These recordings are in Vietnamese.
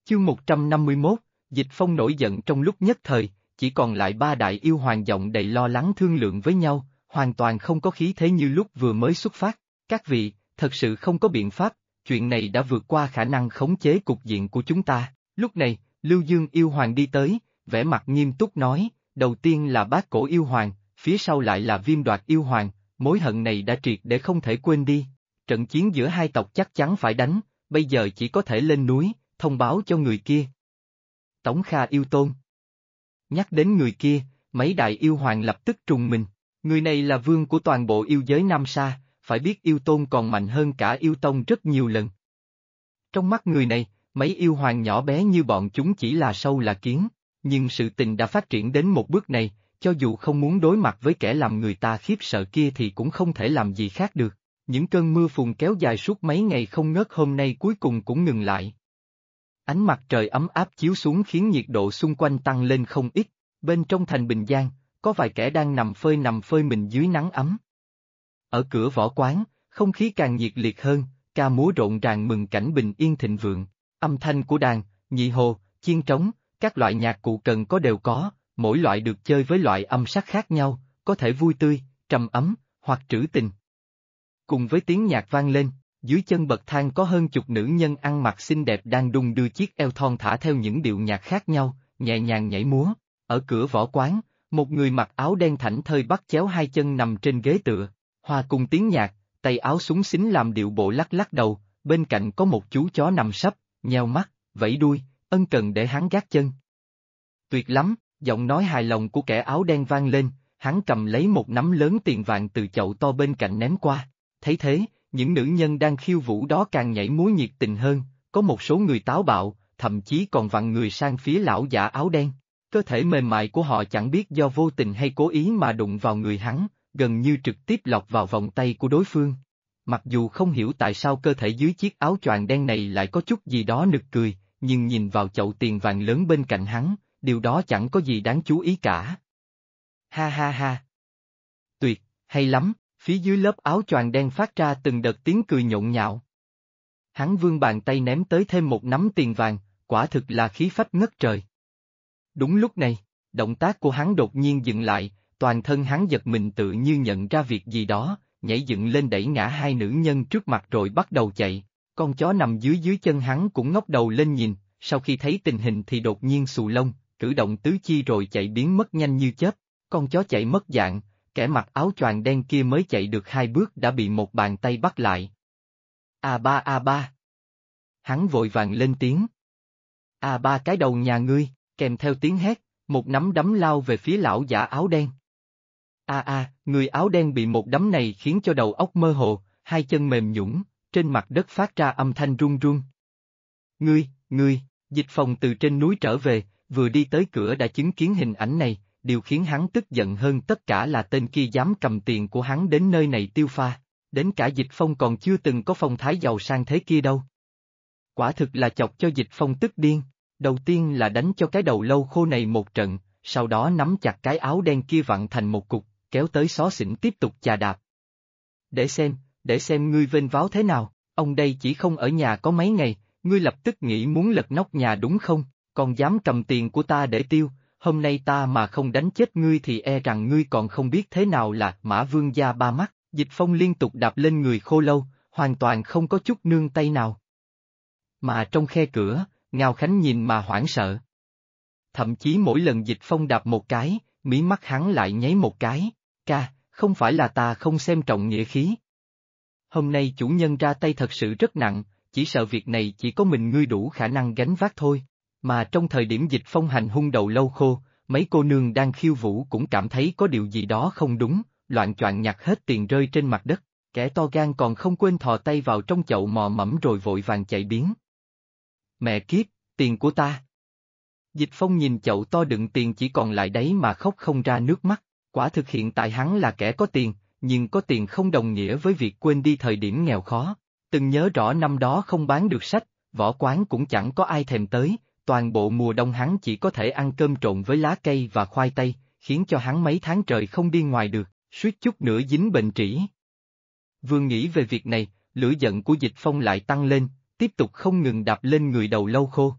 Chương 151, Dịch Phong nổi giận trong lúc nhất thời, chỉ còn lại ba đại yêu hoàng giọng đầy lo lắng thương lượng với nhau, hoàn toàn không có khí thế như lúc vừa mới xuất phát. Các vị, thật sự không có biện pháp, chuyện này đã vượt qua khả năng khống chế cục diện của chúng ta. Lúc này, Lưu Dương yêu hoàng đi tới, vẻ mặt nghiêm túc nói, đầu tiên là Bát Cổ yêu hoàng, phía sau lại là Viêm Đoạt yêu hoàng, mối hận này đã triệt để không thể quên đi. Trận chiến giữa hai tộc chắc chắn phải đánh, bây giờ chỉ có thể lên núi, thông báo cho người kia. Tống Kha yêu tôn. Nhắc đến người kia, mấy đại yêu hoàng lập tức trùng mình. Người này là vương của toàn bộ yêu giới Nam Sa, phải biết yêu tôn còn mạnh hơn cả yêu tông rất nhiều lần. Trong mắt người này, mấy yêu hoàng nhỏ bé như bọn chúng chỉ là sâu là kiến, nhưng sự tình đã phát triển đến một bước này, cho dù không muốn đối mặt với kẻ làm người ta khiếp sợ kia thì cũng không thể làm gì khác được. Những cơn mưa phùn kéo dài suốt mấy ngày không ngớt hôm nay cuối cùng cũng ngừng lại. Ánh mặt trời ấm áp chiếu xuống khiến nhiệt độ xung quanh tăng lên không ít, bên trong thành Bình Giang, có vài kẻ đang nằm phơi mình dưới nắng ấm. Ở cửa võ quán, không khí càng nhiệt liệt hơn, ca múa rộn ràng mừng cảnh bình yên thịnh vượng, âm thanh của đàn, nhị hồ, chiên trống, các loại nhạc cụ cần có đều có, mỗi loại được chơi với loại âm sắc khác nhau, có thể vui tươi, trầm ấm, hoặc trữ tình. Cùng với tiếng nhạc vang lên, dưới chân bậc thang có hơn chục nữ nhân ăn mặc xinh đẹp đang đung đưa chiếc eo thon thả theo những điệu nhạc khác nhau, nhẹ nhàng nhảy múa. Ở cửa võ quán, một người mặc áo đen thảnh thơi bắt chéo hai chân nằm trên ghế tựa, hòa cùng tiếng nhạc, tay áo xúng xính làm điệu bộ lắc lắc đầu, bên cạnh có một chú chó nằm sấp, nheo mắt, vẫy đuôi, ân cần để hắn gác chân. Tuyệt lắm, giọng nói hài lòng của kẻ áo đen vang lên, hắn cầm lấy một nắm lớn tiền vàng từ chậu to bên cạnh ném qua. Thấy thế, những nữ nhân đang khiêu vũ đó càng nhảy múa nhiệt tình hơn, có một số người táo bạo, thậm chí còn vặn người sang phía lão giả áo đen. Cơ thể mềm mại của họ chẳng biết do vô tình hay cố ý mà đụng vào người hắn, gần như trực tiếp lọt vào vòng tay của đối phương. Mặc dù không hiểu tại sao cơ thể dưới chiếc áo choàng đen này lại có chút gì đó nực cười, nhưng nhìn vào chậu tiền vàng lớn bên cạnh hắn, điều đó chẳng có gì đáng chú ý cả. Ha ha ha! Tuyệt, hay lắm! Phía dưới lớp áo choàng đen phát ra từng đợt tiếng cười nhộn nhạo. Hắn vươn bàn tay ném tới thêm một nắm tiền vàng, quả thực là khí phách ngất trời. Đúng lúc này, động tác của hắn đột nhiên dừng lại, toàn thân hắn giật mình tự như nhận ra việc gì đó, nhảy dựng lên đẩy ngã hai nữ nhân trước mặt rồi bắt đầu chạy. Con chó nằm dưới chân hắn cũng ngóc đầu lên nhìn, sau khi thấy tình hình thì đột nhiên xù lông, cử động tứ chi rồi chạy biến mất nhanh như chớp. Con chó chạy mất dạng. Kẻ mặc áo choàng đen kia mới chạy được 2 bước đã bị một bàn tay bắt lại. A ba. Hắn vội vàng lên tiếng. Ba cái đầu nhà ngươi, kèm theo tiếng hét, một nắm đấm lao về phía lão giả áo đen. Người áo đen bị một đấm này khiến cho đầu óc mơ hồ, hai chân mềm nhũn, trên mặt đất phát ra âm thanh run run. Ngươi, Dịch Phong từ trên núi trở về, vừa đi tới cửa đã chứng kiến hình ảnh này. Điều khiến hắn tức giận hơn tất cả là tên kia dám cầm tiền của hắn đến nơi này tiêu pha, đến cả Dịch Phong còn chưa từng có phong thái giàu sang thế kia đâu. Quả thực là chọc cho Dịch Phong tức điên, đầu tiên là đánh cho cái đầu lâu khô này một trận, sau đó nắm chặt cái áo đen kia vặn thành một cục, kéo tới xó xỉnh tiếp tục chà đạp. Để xem ngươi vênh váo thế nào, ông đây chỉ không ở nhà có mấy ngày, ngươi lập tức nghĩ muốn lật nóc nhà đúng không, còn dám cầm tiền của ta để tiêu. Hôm nay ta mà không đánh chết ngươi thì e rằng ngươi còn không biết thế nào là Mã Vương gia ba mắt. Dịch Phong liên tục đạp lên người khô lâu, hoàn toàn không có chút nương tay nào. Mà trong khe cửa, Ngao Khánh nhìn mà hoảng sợ. Thậm chí mỗi lần Dịch Phong đạp một cái, mí mắt hắn lại nháy một cái. Không phải là ta không xem trọng nghĩa khí. Hôm nay chủ nhân ra tay thật sự rất nặng, chỉ sợ việc này chỉ có mình ngươi đủ khả năng gánh vác thôi. Mà trong thời điểm Dịch Phong hành hung đầu lâu khô, mấy cô nương đang khiêu vũ cũng cảm thấy có điều gì đó không đúng, loạng choạng nhặt hết tiền rơi trên mặt đất, kẻ to gan còn không quên thò tay vào trong chậu mò mẫm rồi vội vàng chạy biến. Mẹ kiếp, tiền của ta! Dịch Phong nhìn chậu to đựng tiền chỉ còn lại đấy mà khóc không ra nước mắt, quả thực hiện tại hắn là kẻ có tiền, nhưng có tiền không đồng nghĩa với việc quên đi thời điểm nghèo khó. Từng nhớ rõ năm đó không bán được sách, võ quán cũng chẳng có ai thèm tới. Toàn bộ mùa đông hắn chỉ có thể ăn cơm trộn với lá cây và khoai tây, khiến cho hắn mấy tháng trời không đi ngoài được, suýt chút nữa dính bệnh trĩ. Vừa nghĩ về việc này, lửa giận của Dịch Phong lại tăng lên, tiếp tục không ngừng đạp lên người đầu lâu khô.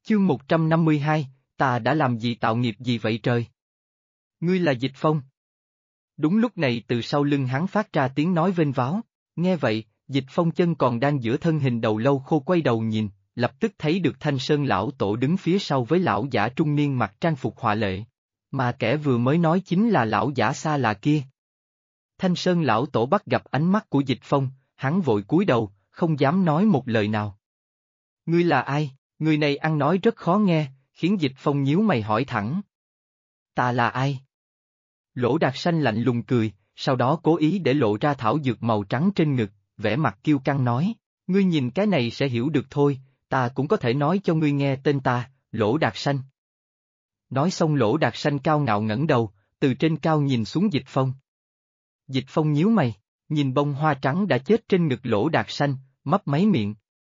Chương 152, ta đã làm gì tạo nghiệp gì vậy trời? Ngươi là Dịch Phong. Đúng lúc này từ sau lưng hắn phát ra tiếng nói vênh váo, nghe vậy, Dịch Phong chân còn đang giữa thân hình đầu lâu khô quay đầu nhìn, lập tức thấy được Thanh Sơn lão tổ đứng phía sau với lão giả trung niên mặc trang phục họa lệ. Mà kẻ vừa mới nói chính là lão giả xa lạ kia. Thanh Sơn lão tổ bắt gặp ánh mắt của Dịch Phong, hắn vội cúi đầu, không dám nói một lời nào. Ngươi là ai? Người này ăn nói rất khó nghe, khiến Dịch Phong nhíu mày hỏi thẳng. Ta là ai? Lỗ Đạt Sanh lạnh lùng cười, sau đó cố ý để lộ ra thảo dược màu trắng trên ngực, vẻ mặt kiêu căng nói, ngươi nhìn cái này sẽ hiểu được thôi, ta cũng có thể nói cho ngươi nghe tên ta, Lỗ Đạt Sanh. Nói xong Lỗ Đạt Sanh cao ngạo ngẩng đầu, từ trên cao nhìn xuống Dịch Phong. Dịch Phong nhíu mày, nhìn bông hoa trắng đã chết trên ngực Lỗ Đạt Sanh, mấp máy miệng.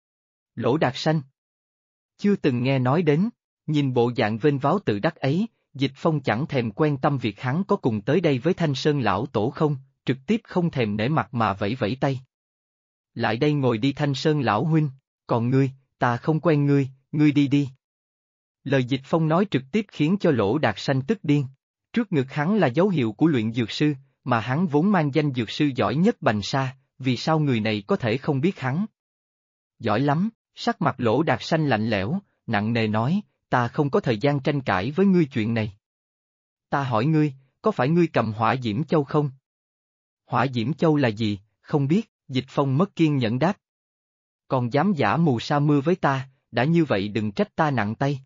Lỗ Đạt Sanh. Chưa từng nghe nói đến, nhìn bộ dạng vênh váo tự đắc ấy, Dịch Phong chẳng thèm quan tâm việc hắn có cùng tới đây với Thanh Sơn lão tổ không, trực tiếp không thèm nể mặt mà vẫy vẫy tay. Lại đây ngồi đi Thanh Sơn lão huynh, còn ngươi, ta không quen ngươi, ngươi đi đi. Lời Dịch Phong nói trực tiếp khiến cho Lỗ Đạt Sanh tức điên. Trước ngực hắn là dấu hiệu của luyện dược sư, mà hắn vốn mang danh dược sư giỏi nhất Bành Sa, vì sao người này có thể không biết hắn? Giỏi lắm, sắc mặt Lỗ Đạt Sanh lạnh lẽo, nặng nề nói, ta không có thời gian tranh cãi với ngươi chuyện này. Ta hỏi ngươi, có phải ngươi cầm Hỏa Diễm Châu không? Hỏa Diễm Châu là gì, không biết, Dịch Phong mất kiên nhẫn đáp. Còn dám giả mù sa mưa với ta, đã như vậy đừng trách ta nặng tay.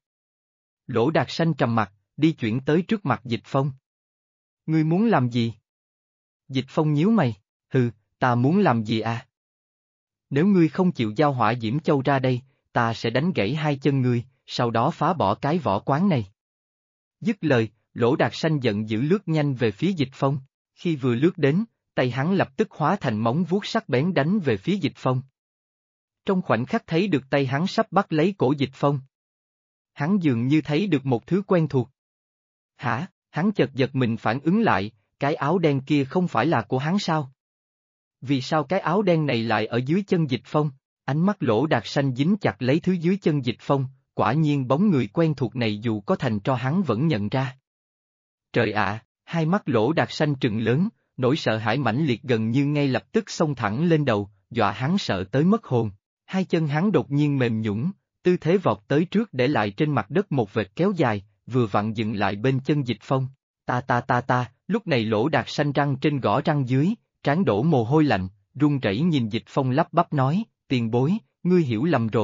Lỗ Đạt Sanh trầm mặt, đi chuyển tới trước mặt Dịch Phong. Ngươi muốn làm gì? Dịch Phong nhíu mày, hừ, ta muốn làm gì à? Nếu ngươi không chịu giao Hỏa Diễm Châu ra đây, ta sẽ đánh gãy hai chân ngươi, sau đó phá bỏ cái võ quán này. Dứt lời, Lỗ Đạt Sanh giận dữ lướt nhanh về phía Dịch Phong, khi vừa lướt đến, tay hắn lập tức hóa thành móng vuốt sắc bén đánh về phía Dịch Phong. Trong khoảnh khắc thấy được tay hắn sắp bắt lấy cổ Dịch Phong. Hắn dường như thấy được một thứ quen thuộc. Hả, hắn chợt giật mình phản ứng lại, cái áo đen kia không phải là của hắn sao? Vì sao cái áo đen này lại ở dưới chân Dịch Phong? Ánh mắt Lỗ Đạt Sanh dính chặt lấy thứ dưới chân Dịch Phong, quả nhiên bóng người quen thuộc này dù có thành tro hắn vẫn nhận ra. Trời ạ, hai mắt Lỗ Đạt Sanh trừng lớn, nỗi sợ hãi mãnh liệt gần như ngay lập tức xông thẳng lên đầu, dọa hắn sợ tới mất hồn. Hai chân hắn đột nhiên mềm nhũn, tư thế vọt tới trước để lại trên mặt đất một vệt kéo dài, vừa vặn dừng lại bên chân Dịch Phong. Ta, lúc này Lỗ Đạt Sanh răng trên gõ răng dưới, trán đổ mồ hôi lạnh, run rẩy nhìn Dịch Phong lắp bắp nói, tiền bối, ngươi hiểu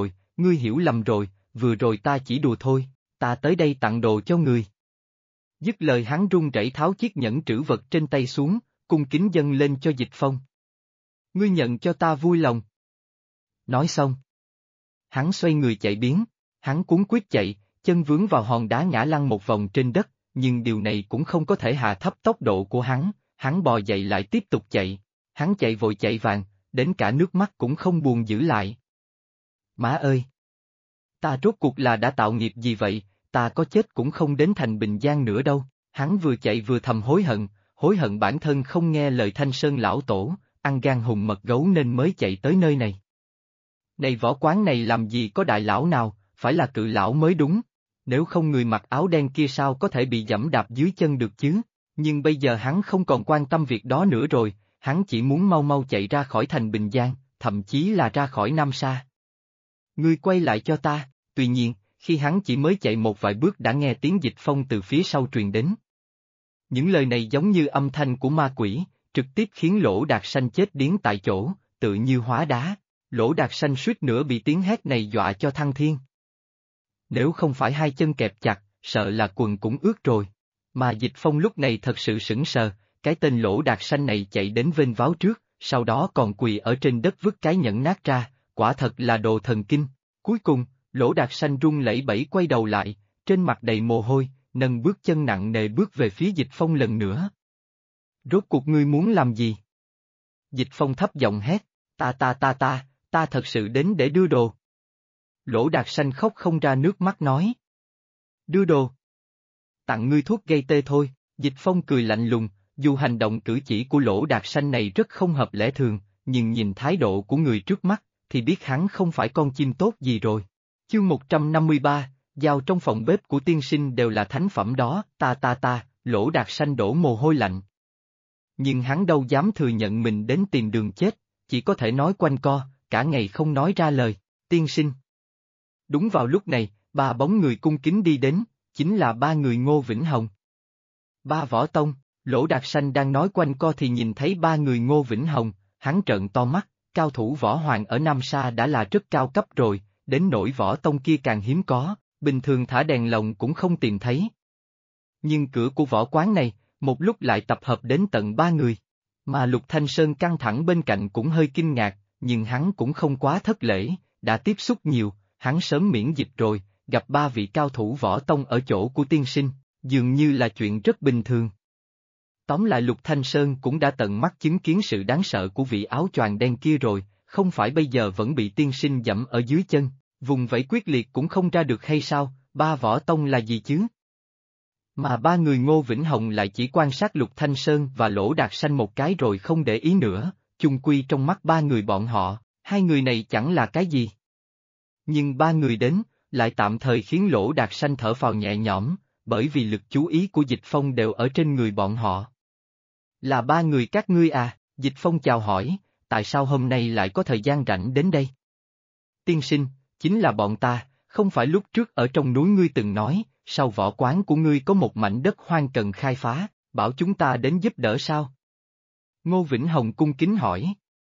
lầm rồi, vừa rồi ta chỉ đùa thôi, ta tới đây tặng đồ cho ngươi. Dứt lời hắn run rẩy tháo chiếc nhẫn trữ vật trên tay xuống, cung kính dâng lên cho Dịch Phong. Ngươi nhận cho ta vui lòng. Nói xong. Hắn xoay người chạy biến, hắn cuống quýt chạy, chân vướng vào hòn đá ngã lăn một vòng trên đất, nhưng điều này cũng không có thể hạ thấp tốc độ của hắn bò dậy lại tiếp tục chạy, hắn chạy vội chạy vàng, đến cả nước mắt cũng không buồn giữ lại. Má ơi! Ta rốt cuộc là đã tạo nghiệp gì vậy, ta có chết cũng không đến thành Bình Giang nữa đâu, hắn vừa chạy vừa thầm hối hận bản thân không nghe lời Thanh Sơn lão tổ, ăn gan hùm mật gấu nên mới chạy tới nơi này. Này võ quán này làm gì có đại lão nào, phải là cự lão mới đúng, nếu không người mặc áo đen kia sao có thể bị giẫm đạp dưới chân được chứ, nhưng bây giờ hắn không còn quan tâm việc đó nữa rồi, hắn chỉ muốn mau mau chạy ra khỏi thành Bình Giang, thậm chí là ra khỏi Nam Sa. Ngươi quay lại cho ta, tuy nhiên, khi hắn chỉ mới chạy một vài bước đã nghe tiếng Dịch Phong từ phía sau truyền đến. Những lời này giống như âm thanh của ma quỷ, trực tiếp khiến Lỗ Đạt Sanh chết điếng tại chỗ, tự như hóa đá. Lỗ Đạt Sanh suýt nữa bị tiếng hét này dọa cho thăng thiên. Nếu không phải hai chân kẹp chặt, sợ là quần cũng ướt rồi. Mà Dịch Phong lúc này thật sự sững sờ, cái tên Lỗ Đạt Sanh này chạy đến vênh váo trước, sau đó còn quỳ ở trên đất vứt cái nhẫn nát ra, quả thật là đồ thần kinh. Cuối cùng, Lỗ Đạt Sanh run lẩy bẩy quay đầu lại, trên mặt đầy mồ hôi, nâng bước chân nặng nề bước về phía Dịch Phong lần nữa. Rốt cuộc ngươi muốn làm gì? Dịch Phong thấp giọng hét, ta thật sự đến để đưa đồ. Lỗ Đạt Sanh khóc không ra nước mắt nói. Đưa đồ? Tặng ngươi thuốc gây tê thôi, Dịch Phong cười lạnh lùng, dù hành động cử chỉ của Lỗ Đạt Sanh này rất không hợp lẽ thường, nhưng nhìn thái độ của người trước mắt, thì biết hắn không phải con chim tốt gì rồi. Chương 153, dao trong phòng bếp của tiên sinh đều là thánh phẩm đó, Lỗ Đạt Sanh đổ mồ hôi lạnh. Nhưng hắn đâu dám thừa nhận mình đến tìm đường chết, chỉ có thể nói quanh co, cả ngày không nói ra lời, tiên sinh. Đúng vào lúc này, ba bóng người cung kính đi đến, chính là ba người Ngô Vĩnh Hồng. Ba Võ Tông, Lỗ Đạt Sanh đang nói quanh co thì nhìn thấy ba người Ngô Vĩnh Hồng, hắn trợn to mắt, cao thủ võ hoàng ở Nam Sa đã là rất cao cấp rồi, đến nỗi Võ Tông kia càng hiếm có, bình thường thả đèn lồng cũng không tìm thấy. Nhưng cửa của võ quán này, một lúc lại tập hợp đến tận ba người. Mà Lục Thanh Sơn căng thẳng bên cạnh cũng hơi kinh ngạc, nhưng hắn cũng không quá thất lễ, đã tiếp xúc nhiều, hắn sớm miễn dịch rồi, gặp ba vị cao thủ võ tông ở chỗ của tiên sinh, dường như là chuyện rất bình thường. Tóm lại Lục Thanh Sơn cũng đã tận mắt chứng kiến sự đáng sợ của vị áo choàng đen kia rồi, không phải bây giờ vẫn bị tiên sinh dẫm ở dưới chân, vùng vẫy quyết liệt cũng không ra được hay sao, ba võ tông là gì chứ? Mà ba người Ngô Vĩnh Hồng lại chỉ quan sát Lục Thanh Sơn và Lỗ Đạt Sanh một cái rồi không để ý nữa, chung quy trong mắt ba người bọn họ, hai người này chẳng là cái gì. Nhưng ba người đến, lại tạm thời khiến Lỗ Đạt Sanh thở phào nhẹ nhõm, bởi vì lực chú ý của Dịch Phong đều ở trên người bọn họ. Là ba người các ngươi à, Dịch Phong chào hỏi, tại sao hôm nay lại có thời gian rảnh đến đây? Tiên sinh, chính là bọn ta, không phải lúc trước ở trong núi ngươi từng nói, sau võ quán của ngươi có một mảnh đất hoang cần khai phá, bảo chúng ta đến giúp đỡ sao? Ngô Vĩnh Hồng cung kính hỏi.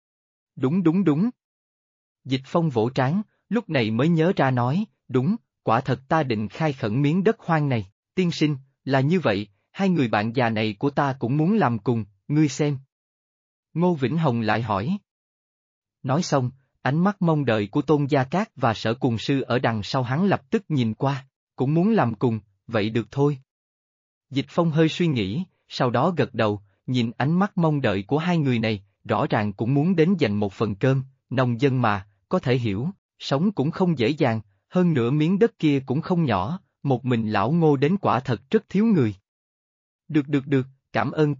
Đúng. Dịch Phong vỗ trán, lúc này mới nhớ ra nói, đúng, quả thật ta định khai khẩn miếng đất hoang này, tiên sinh, là như vậy, hai người bạn già này của ta cũng muốn làm cùng, ngươi xem. Ngô Vĩnh Hồng lại hỏi. Nói xong, ánh mắt mong đợi của Tôn Gia Cát và Sở Cùng Sư ở đằng sau hắn lập tức nhìn qua, cũng muốn làm cùng, vậy được thôi. Dịch Phong hơi suy nghĩ, sau đó gật đầu, nhìn ánh mắt mong đợi của hai người này, rõ ràng cũng muốn đến dành một phần cơm, nông dân mà, có thể hiểu, sống cũng không dễ dàng, hơn nữa miếng đất kia cũng không nhỏ, một mình lão Ngô đến quả thật rất thiếu người. Được, cảm ơn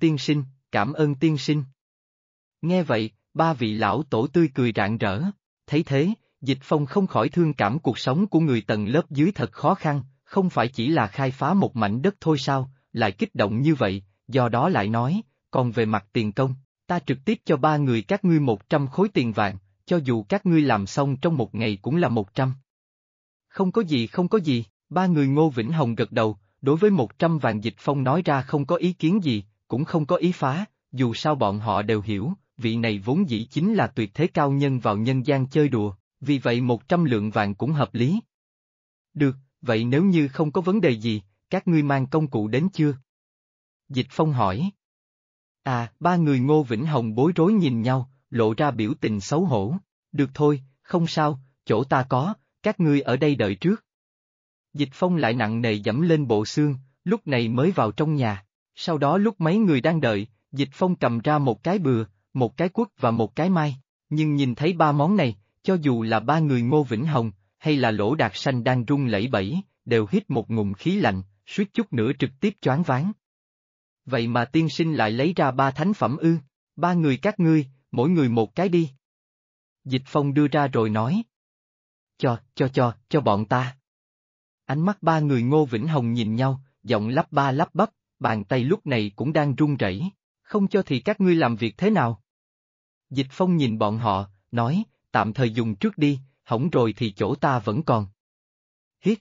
tiên sinh. Nghe vậy, ba vị lão tổ tươi cười rạng rỡ, thấy thế, Dịch Phong không khỏi thương cảm cuộc sống của người tầng lớp dưới thật khó khăn, không phải chỉ là khai phá một mảnh đất thôi sao, lại kích động như vậy, do đó lại nói, còn về mặt tiền công, ta trực tiếp cho ba người các ngươi 100 khối tiền vàng, cho dù các ngươi làm xong trong một ngày cũng là 100. Không có gì, ba người Ngô Vĩnh Hồng gật đầu, đối với 100 vàng Dịch Phong nói ra không có ý kiến gì, cũng không có ý phá, dù sao bọn họ đều hiểu, vị này vốn dĩ chính là tuyệt thế cao nhân vào nhân gian chơi đùa, vì vậy 100 lượng vàng cũng hợp lý. Được, vậy nếu như không có vấn đề gì, các ngươi mang công cụ đến chưa? Dịch Phong hỏi. Ba người Ngô Vĩnh Hồng bối rối nhìn nhau, lộ ra biểu tình xấu hổ, được thôi, không sao, chỗ ta có, các ngươi ở đây đợi trước. Dịch Phong lại nặng nề dẫm lên bộ xương, lúc này mới vào trong nhà, sau đó lúc mấy người đang đợi, Dịch Phong cầm ra một cái bừa, một cái quất và một cái mai, nhưng nhìn thấy ba món này, cho dù là ba người Ngô Vĩnh Hồng, hay là Lỗ Đạt Sanh đang run lẩy bẩy, đều hít một ngụm khí lạnh, suýt chút nữa trực tiếp choáng váng. Vậy mà tiên sinh lại lấy ra ba thánh phẩm ư, ba người các ngươi, mỗi người một cái đi. Dịch Phong đưa ra rồi nói. Cho bọn ta. Ánh mắt ba người Ngô Vĩnh Hồng nhìn nhau, giọng lắp ba lắp bắp, bàn tay lúc này cũng đang run rẩy. Không cho thì các ngươi làm việc thế nào? Dịch Phong nhìn bọn họ, nói, tạm thời dùng trước đi, hỏng rồi thì chỗ ta vẫn còn. Hít.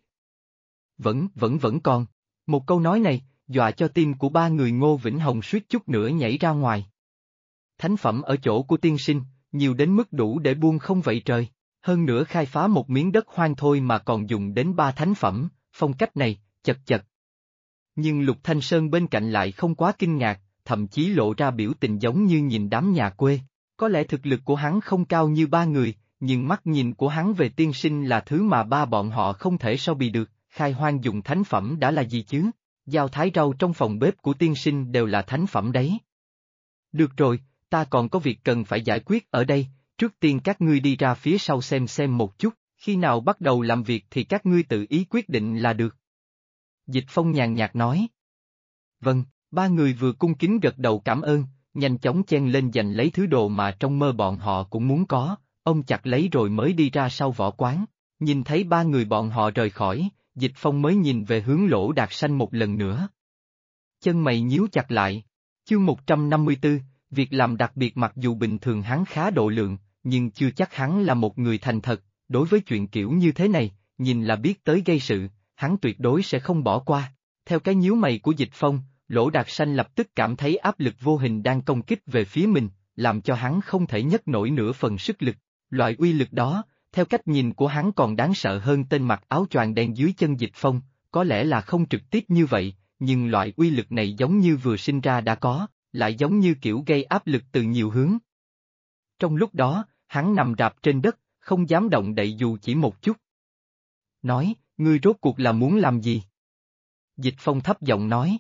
Vẫn còn. Một câu nói này, dọa cho tim của ba người Ngô Vĩnh Hồng suýt chút nữa nhảy ra ngoài. Thánh phẩm ở chỗ của tiên sinh, nhiều đến mức đủ để buông không vậy trời, hơn nữa khai phá một miếng đất hoang thôi mà còn dùng đến ba thánh phẩm, phong cách này, chật. Nhưng Lục Thanh Sơn bên cạnh lại không quá kinh ngạc, thậm chí lộ ra biểu tình giống như nhìn đám nhà quê. Có lẽ thực lực của hắn không cao như ba người, nhưng mắt nhìn của hắn về tiên sinh là thứ mà ba bọn họ không thể so bì được, khai hoang dùng thánh phẩm đã là gì chứ? Dao thái rau trong phòng bếp của tiên sinh đều là thánh phẩm đấy. Được rồi, ta còn có việc cần phải giải quyết ở đây, trước tiên các ngươi đi ra phía sau xem một chút, khi nào bắt đầu làm việc thì các ngươi tự ý quyết định là được. Dịch Phong nhàn nhạt nói. Vâng, ba người vừa cung kính gật đầu cảm ơn, nhanh chóng chen lên giành lấy thứ đồ mà trong mơ bọn họ cũng muốn có, ôm chặt lấy rồi mới đi ra sau võ quán, nhìn thấy ba người bọn họ rời khỏi, Dịch Phong mới nhìn về hướng Lỗ Đạt Sanh một lần nữa. Chân mày nhíu chặt lại. Chương 154, việc làm đặc biệt mặc dù bình thường hắn khá độ lượng, nhưng chưa chắc hắn là một người thành thật, đối với chuyện kiểu như thế này, nhìn là biết tới gây sự, hắn tuyệt đối sẽ không bỏ qua. Theo cái nhíu mày của Dịch Phong, Lỗ Đạt Sanh lập tức cảm thấy áp lực vô hình đang công kích về phía mình, làm cho hắn không thể nhấc nổi nửa phần sức lực. Loại uy lực đó, theo cách nhìn của hắn còn đáng sợ hơn tên mặc áo choàng đen dưới chân Dịch Phong, có lẽ là không trực tiếp như vậy, nhưng loại uy lực này giống như vừa sinh ra đã có, lại giống như kiểu gây áp lực từ nhiều hướng. Trong lúc đó, hắn nằm rạp trên đất, không dám động đậy dù chỉ một chút. Nói, ngươi rốt cuộc là muốn làm gì? Dịch Phong thấp giọng nói,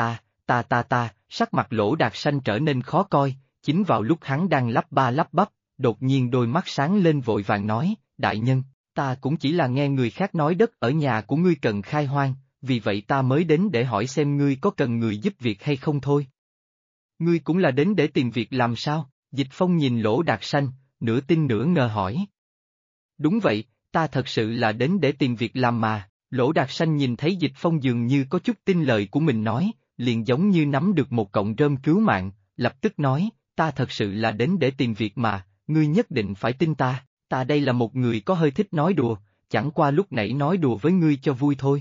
sắc mặt Lỗ Đạt Sanh trở nên khó coi, chính vào lúc hắn đang lắp ba lắp bắp, đột nhiên đôi mắt sáng lên vội vàng nói, đại nhân, ta cũng chỉ là nghe người khác nói đất ở nhà của ngươi cần khai hoang, vì vậy ta mới đến để hỏi xem ngươi có cần người giúp việc hay không thôi. Ngươi cũng là đến để tìm việc làm sao? Dịch Phong nhìn Lỗ Đạt Sanh, nửa tin nửa ngờ hỏi. Đúng vậy, ta thật sự là đến để tìm việc làm mà. Lỗ Đạt Sanh nhìn thấy Dịch Phong dường như có chút tin lời của mình nói, liền giống như nắm được một cọng rơm cứu mạng, lập tức nói, ta thật sự là đến để tìm việc mà, ngươi nhất định phải tin ta đây là một người có hơi thích nói đùa, chẳng qua lúc nãy nói đùa với ngươi cho vui thôi.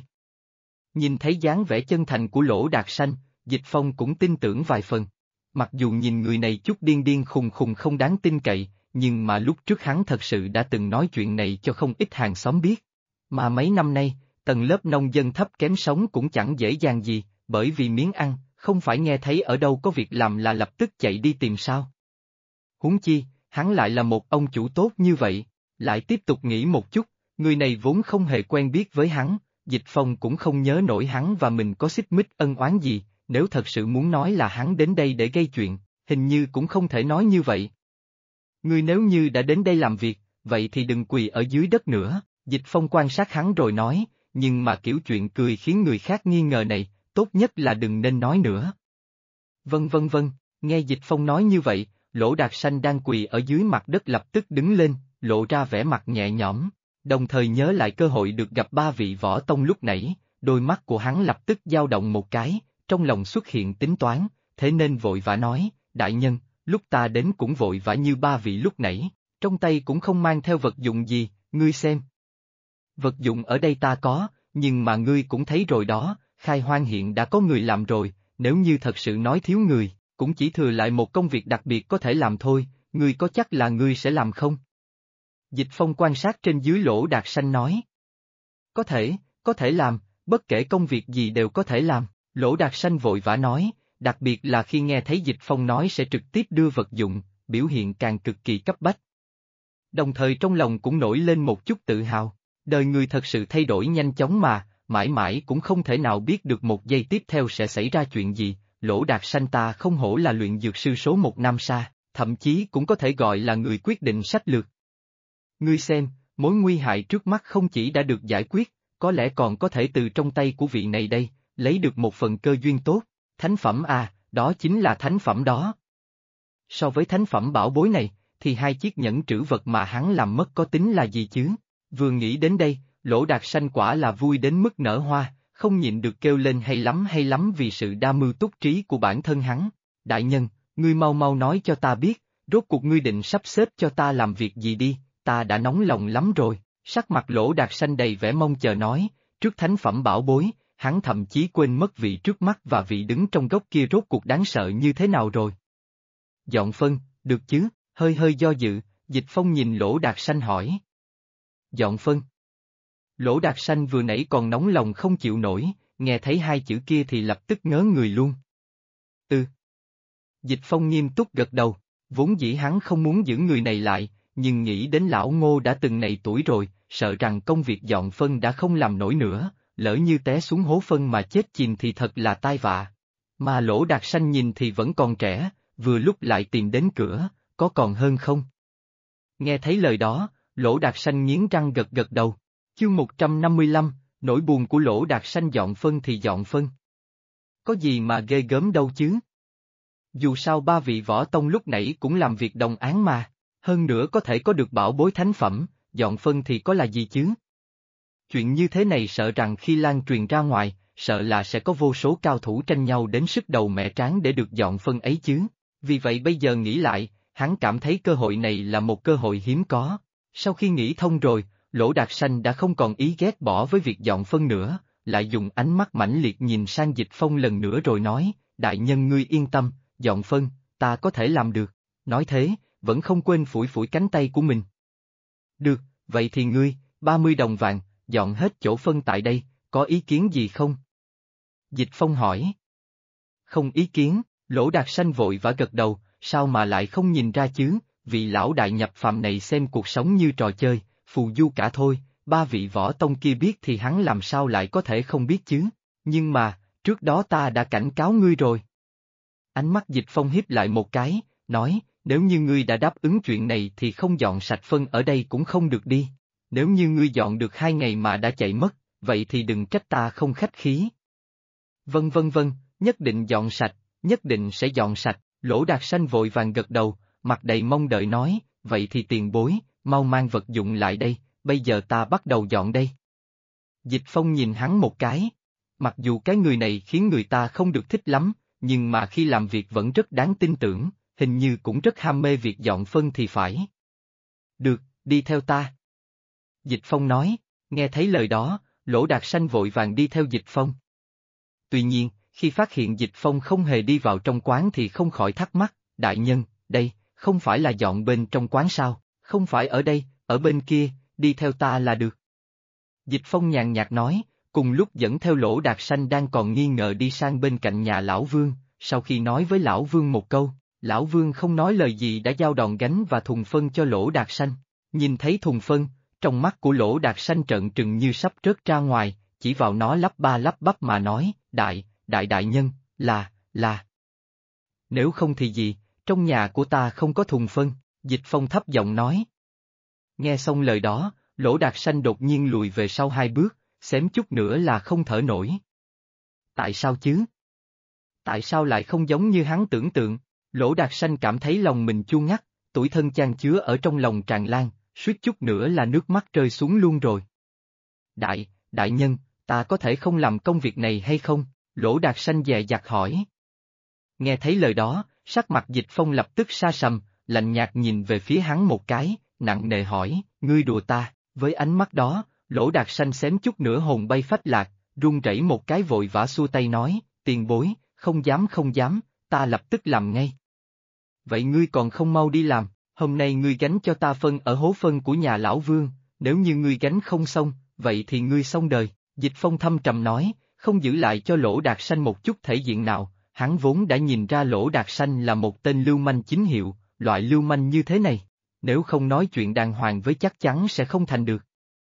Nhìn thấy dáng vẻ chân thành của Lỗ Đạt Sanh, Dịch Phong cũng tin tưởng vài phần. Mặc dù nhìn người này chút điên điên khùng khùng không đáng tin cậy, nhưng mà lúc trước hắn thật sự đã từng nói chuyện này cho không ít hàng xóm biết. Mà mấy năm nay, tầng lớp nông dân thấp kém sống cũng chẳng dễ dàng gì, bởi vì miếng ăn, không phải nghe thấy ở đâu có việc làm là lập tức chạy đi tìm sao. Huống chi, hắn lại là một ông chủ tốt như vậy, lại tiếp tục nghĩ một chút, người này vốn không hề quen biết với hắn, Dịch Phong cũng không nhớ nổi hắn và mình có xích mích ân oán gì, nếu thật sự muốn nói là hắn đến đây để gây chuyện, hình như cũng không thể nói như vậy. Ngươi nếu như đã đến đây làm việc, vậy thì đừng quỳ ở dưới đất nữa, Dịch Phong quan sát hắn rồi nói, nhưng mà kiểu chuyện cười khiến người khác nghi ngờ này, tốt nhất là đừng nên nói nữa. Vâng, nghe Dịch Phong nói như vậy, Lỗ Đạt Sanh đang quỳ ở dưới mặt đất lập tức đứng lên, lộ ra vẻ mặt nhẹ nhõm, đồng thời nhớ lại cơ hội được gặp ba vị võ tông lúc nãy, đôi mắt của hắn lập tức dao động một cái, trong lòng xuất hiện tính toán, thế nên vội vã nói, đại nhân, lúc ta đến cũng vội vã như ba vị lúc nãy, trong tay cũng không mang theo vật dụng gì, ngươi xem. Vật dụng ở đây ta có, nhưng mà ngươi cũng thấy rồi đó, khai hoang hiện đã có người làm rồi, nếu như thật sự nói thiếu người, cũng chỉ thừa lại một công việc đặc biệt có thể làm thôi, ngươi có chắc là ngươi sẽ làm không? Dịch Phong quan sát trên dưới Lỗ Đạt Sanh nói. Có thể làm, bất kể công việc gì đều có thể làm, Lỗ Đạt Sanh vội vã nói, đặc biệt là khi nghe thấy Dịch Phong nói sẽ trực tiếp đưa vật dụng, biểu hiện càng cực kỳ cấp bách. Đồng thời trong lòng cũng nổi lên một chút tự hào, đời người thật sự thay đổi nhanh chóng mà, mãi mãi cũng không thể nào biết được một giây tiếp theo sẽ xảy ra chuyện gì, Lỗ Đạt Sanh ta không hổ là luyện dược sư số một Nam Sa, thậm chí cũng có thể gọi là người quyết định sách lược. Ngươi xem, mối nguy hại trước mắt không chỉ đã được giải quyết, có lẽ còn có thể từ trong tay của vị này đây, lấy được một phần cơ duyên tốt, thánh phẩm à, đó chính là thánh phẩm đó. So với thánh phẩm bảo bối này, thì hai chiếc nhẫn trữ vật mà hắn làm mất có tính là gì chứ? Vừa nghĩ đến đây, Lỗ Đạt Sanh quả là vui đến mức nở hoa, không nhịn được kêu lên hay lắm vì sự đa mưu túc trí của bản thân hắn. Đại nhân, ngươi mau mau nói cho ta biết, rốt cuộc ngươi định sắp xếp cho ta làm việc gì đi, ta đã nóng lòng lắm rồi. Sắc mặt Lỗ Đạt Sanh đầy vẻ mong chờ nói, trước thánh phẩm bảo bối, hắn thậm chí quên mất vị trước mắt và vị đứng trong góc kia rốt cuộc đáng sợ như thế nào rồi. Dọn phân, được chứ, hơi do dự, Dịch Phong nhìn Lỗ Đạt Sanh hỏi. Dọn phân. Lỗ Đạt Sanh vừa nãy còn nóng lòng không chịu nổi, nghe thấy hai chữ kia thì lập tức ngớ người luôn. Dịch Phong nghiêm túc gật đầu, vốn dĩ hắn không muốn giữ người này lại, nhưng nghĩ đến lão Ngô đã từng này tuổi rồi, sợ rằng công việc dọn phân đã không làm nổi nữa, lỡ như té xuống hố phân mà chết chìm thì thật là tai vạ. Mà Lỗ Đạt Sanh nhìn thì vẫn còn trẻ, vừa lúc lại tìm đến cửa, có còn hơn không? Nghe thấy lời đó, Lỗ Đạt Sanh nghiến răng gật đầu. Chương 155, nỗi buồn của Lỗ Đạt Sanh dọn phân thì dọn phân. Có gì mà ghê gớm đâu chứ? Dù sao ba vị võ tông lúc nãy cũng làm việc đồng áng mà, hơn nữa có thể có được bảo bối thánh phẩm, dọn phân thì có là gì chứ? chuyện như thế này sợ rằng khi lan truyền ra ngoài, sợ là sẽ có vô số cao thủ tranh nhau đến sức đầu mẻ trán để được dọn phân ấy chứ. Vì vậy bây giờ nghĩ lại, hắn cảm thấy cơ hội này là một cơ hội hiếm có. Sau khi nghĩ thông rồi, Lỗ Đạt Sanh đã không còn ý ghét bỏ với việc dọn phân nữa, lại dùng ánh mắt mãnh liệt nhìn sang Dịch Phong lần nữa rồi nói, đại nhân ngươi yên tâm, dọn phân, ta có thể làm được. Nói thế, vẫn không quên phủi phủi cánh tay của mình. Được, vậy thì ngươi, 30 đồng vàng, dọn hết chỗ phân tại đây, có ý kiến gì không? Dịch Phong hỏi. Không ý kiến, Lỗ Đạt Sanh vội vã gật đầu, sao mà lại không nhìn ra chứ, vị lão đại nhập phàm này xem cuộc sống như trò chơi, phù du cả thôi, ba vị võ tông kia biết thì hắn làm sao lại có thể không biết chứ, nhưng mà, trước đó ta đã cảnh cáo ngươi rồi. Ánh mắt Dịch Phong híp lại một cái, nói, nếu như ngươi đã đáp ứng chuyện này thì không dọn sạch phân ở đây cũng không được đi. Nếu như ngươi dọn được 2 ngày mà đã chạy mất, vậy thì đừng trách ta không khách khí. Vâng, nhất định dọn sạch, nhất định sẽ dọn sạch, Lỗ Đạt Sanh vội vàng gật đầu, mặt đầy mong đợi nói, vậy thì tiền bối, mau mang vật dụng lại đây, bây giờ ta bắt đầu dọn đây. Dịch Phong nhìn hắn một cái. Mặc dù cái người này khiến người ta không được thích lắm, nhưng mà khi làm việc vẫn rất đáng tin tưởng, hình như cũng rất ham mê việc dọn phân thì phải. Được, đi theo ta. Dịch Phong nói, nghe thấy lời đó, Lỗ Đạt Sanh vội vàng đi theo Dịch Phong. Tuy nhiên, khi phát hiện Dịch Phong không hề đi vào trong quán thì không khỏi thắc mắc, đại nhân, đây, không phải là dọn bên trong quán sao, không phải ở đây, ở bên kia, đi theo ta là được. Dịch Phong nhàn nhạt nói, cùng lúc dẫn theo Lỗ Đạt Sanh đang còn nghi ngờ đi sang bên cạnh nhà Lão Vương, sau khi nói với Lão Vương một câu, Lão Vương không nói lời gì đã giao đòn gánh và thùng phân cho Lỗ Đạt Sanh. Nhìn thấy thùng phân, trong mắt của Lỗ Đạt Sanh trợn trừng như sắp rớt ra ngoài, chỉ vào nó lắp ba lắp bắp mà nói, đại nhân, là. Nếu không thì gì, trong nhà của ta không có thùng phân, Dịch Phong thấp giọng nói. Nghe xong lời đó, Lỗ Đạt Sanh đột nhiên lùi về sau 2 bước, xém chút nữa là không thở nổi. Tại sao chứ? Tại sao lại không giống như hắn tưởng tượng? Lỗ Đạt Sanh cảm thấy lòng mình chua ngắt, tủi thân chan chứa ở trong lòng tràn lan, suýt chút nữa là nước mắt rơi xuống luôn rồi. Đại nhân, ta có thể không làm công việc này hay không? Lỗ Đạt Sanh dè dặt hỏi. Nghe thấy lời đó, sắc mặt Dịch Phong lập tức sa sầm, lạnh nhạt nhìn về phía hắn một cái, nặng nề hỏi, ngươi đùa ta, với ánh mắt đó, Lỗ Đạt Sanh xém chút nữa hồn bay phách lạc, run rẩy một cái vội vã xua tay nói, tiền bối, không dám, ta lập tức làm ngay. Vậy ngươi còn không mau đi làm, hôm nay ngươi gánh cho ta phân ở hố phân của nhà Lão Vương, nếu như ngươi gánh không xong, vậy thì ngươi xong đời, Dịch Phong thâm trầm nói, không giữ lại cho Lỗ Đạt Sanh một chút thể diện nào, hắn vốn đã nhìn ra Lỗ Đạt Sanh là một tên lưu manh chính hiệu, loại lưu manh như thế này, nếu không nói chuyện đàng hoàng với chắc chắn sẽ không thành được.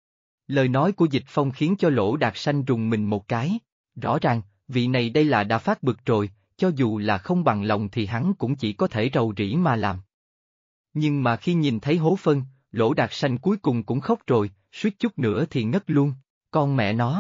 Lời nói của Dịch Phong khiến cho Lỗ Đạt Sanh rùng mình một cái, rõ ràng, vị này đây là đã phát bực rồi, cho dù là không bằng lòng thì hắn cũng chỉ có thể rầu rĩ mà làm. Nhưng mà khi nhìn thấy hố phân, Lỗ Đạt Sanh cuối cùng cũng khóc rồi, suýt chút nữa thì ngất luôn, con mẹ nó.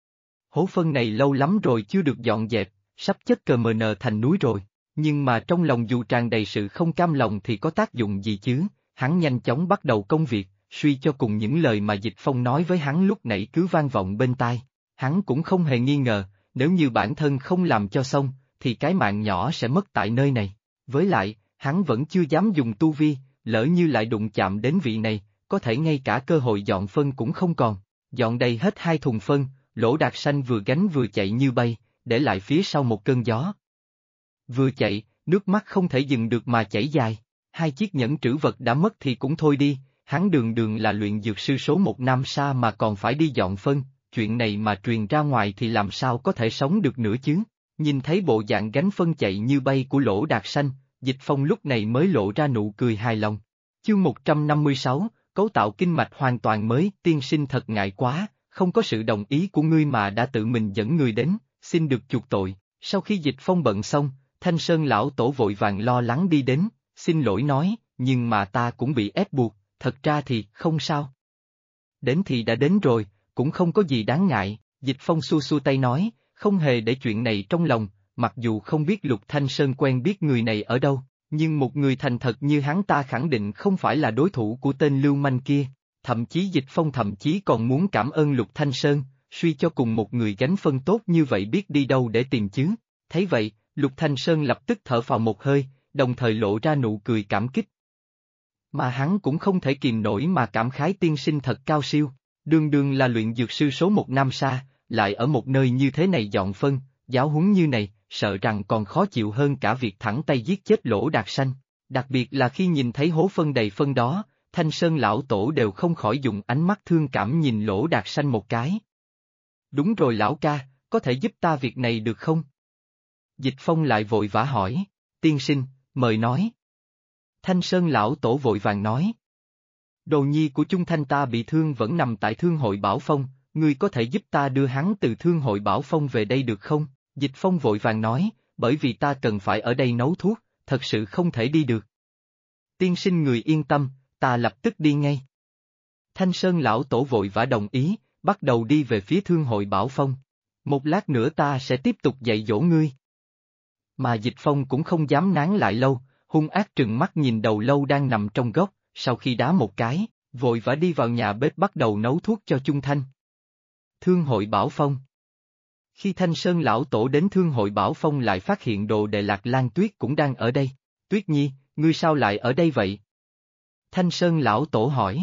Hố phân này lâu lắm rồi chưa được dọn dẹp, sắp chất cờ mờ nờ thành núi rồi, nhưng mà trong lòng dù tràn đầy sự không cam lòng thì có tác dụng gì chứ, hắn nhanh chóng bắt đầu công việc, suy cho cùng những lời mà Dịch Phong nói với hắn lúc nãy cứ vang vọng bên tai, hắn cũng không hề nghi ngờ, nếu như bản thân không làm cho xong, thì cái mạng nhỏ sẽ mất tại nơi này, với lại, hắn vẫn chưa dám dùng tu vi, lỡ như lại đụng chạm đến vị này, có thể ngay cả cơ hội dọn phân cũng không còn, dọn đầy hết 2 thùng phân, Lỗ Đạt Sanh vừa gánh vừa chạy như bay, để lại phía sau một cơn gió. Vừa chạy, nước mắt không thể dừng được mà chảy dài, 2 chiếc nhẫn trữ vật đã mất thì cũng thôi đi, hắn đường là luyện dược sư số 1 Nam Sa mà còn phải đi dọn phân, chuyện này mà truyền ra ngoài thì làm sao có thể sống được nữa chứ, nhìn thấy bộ dạng gánh phân chạy như bay của Lỗ Đạt Sanh, Dịch Phong lúc này mới lộ ra nụ cười hài lòng. Chương 156, cấu tạo kinh mạch hoàn toàn mới, tiên sinh thật ngại quá, không có sự đồng ý của ngươi mà đã tự mình dẫn người đến, xin được chuộc tội. Sau khi Dịch Phong bận xong, Thanh Sơn lão tổ vội vàng lo lắng đi đến, xin lỗi nói, nhưng mà ta cũng bị ép buộc, thật ra thì không sao. Đến thì đã đến rồi, cũng không có gì đáng ngại, Dịch Phong xua xua tay nói, không hề để chuyện này trong lòng, mặc dù không biết Lục Thanh Sơn quen biết người này ở đâu, nhưng một người thành thật như hắn ta khẳng định không phải là đối thủ của tên lưu manh kia. Thậm chí Dịch Phong thậm chí còn muốn cảm ơn Lục Thanh Sơn, suy cho cùng một người gánh phân tốt như vậy biết đi đâu để tìm chứ. Thấy vậy, Lục Thanh Sơn lập tức thở phào một hơi, đồng thời lộ ra nụ cười cảm kích. Mà hắn cũng không thể kìm nổi mà cảm khái tiên sinh thật cao siêu, đương đương là luyện dược sư số một Nam Sa, lại ở một nơi như thế này dọn phân, giáo huấn như này, sợ rằng còn khó chịu hơn cả việc thẳng tay giết chết Lỗ Đạt Sanh. Đặc biệt là khi nhìn thấy hố phân đầy phân đó, Thanh Sơn lão tổ đều không khỏi dùng ánh mắt thương cảm nhìn Lỗ Đạt Sanh một cái. Đúng rồi lão ca, có thể giúp ta việc này được không? Dịch Phong lại vội vã hỏi, tiên sinh, mời nói. Thanh Sơn lão tổ vội vàng nói. Đồ nhi của Chung Thanh ta bị thương vẫn nằm tại Thương hội Bảo Phong, ngươi có thể giúp ta đưa hắn từ Thương hội Bảo Phong về đây được không? Dịch Phong vội vàng nói, bởi vì ta cần phải ở đây nấu thuốc, thật sự không thể đi được. Tiên sinh người yên tâm, ta lập tức đi ngay. Thanh Sơn lão tổ vội vã đồng ý, bắt đầu đi về phía Thương hội Bảo Phong. Một lát nữa ta sẽ tiếp tục dạy dỗ ngươi. Mà Dịch Phong cũng không dám nán lại lâu, hung ác trừng mắt nhìn đầu lâu đang nằm trong góc, sau khi đá một cái, vội vã đi vào nhà bếp bắt đầu nấu thuốc cho Chung Thanh. Thương hội Bảo Phong. Khi Thanh Sơn lão tổ đến Thương hội Bảo Phong lại phát hiện đồ đệ Lạc Lan Tuyết cũng đang ở đây. Tuyết Nhi, ngươi sao lại ở đây vậy? Thanh Sơn lão tổ hỏi.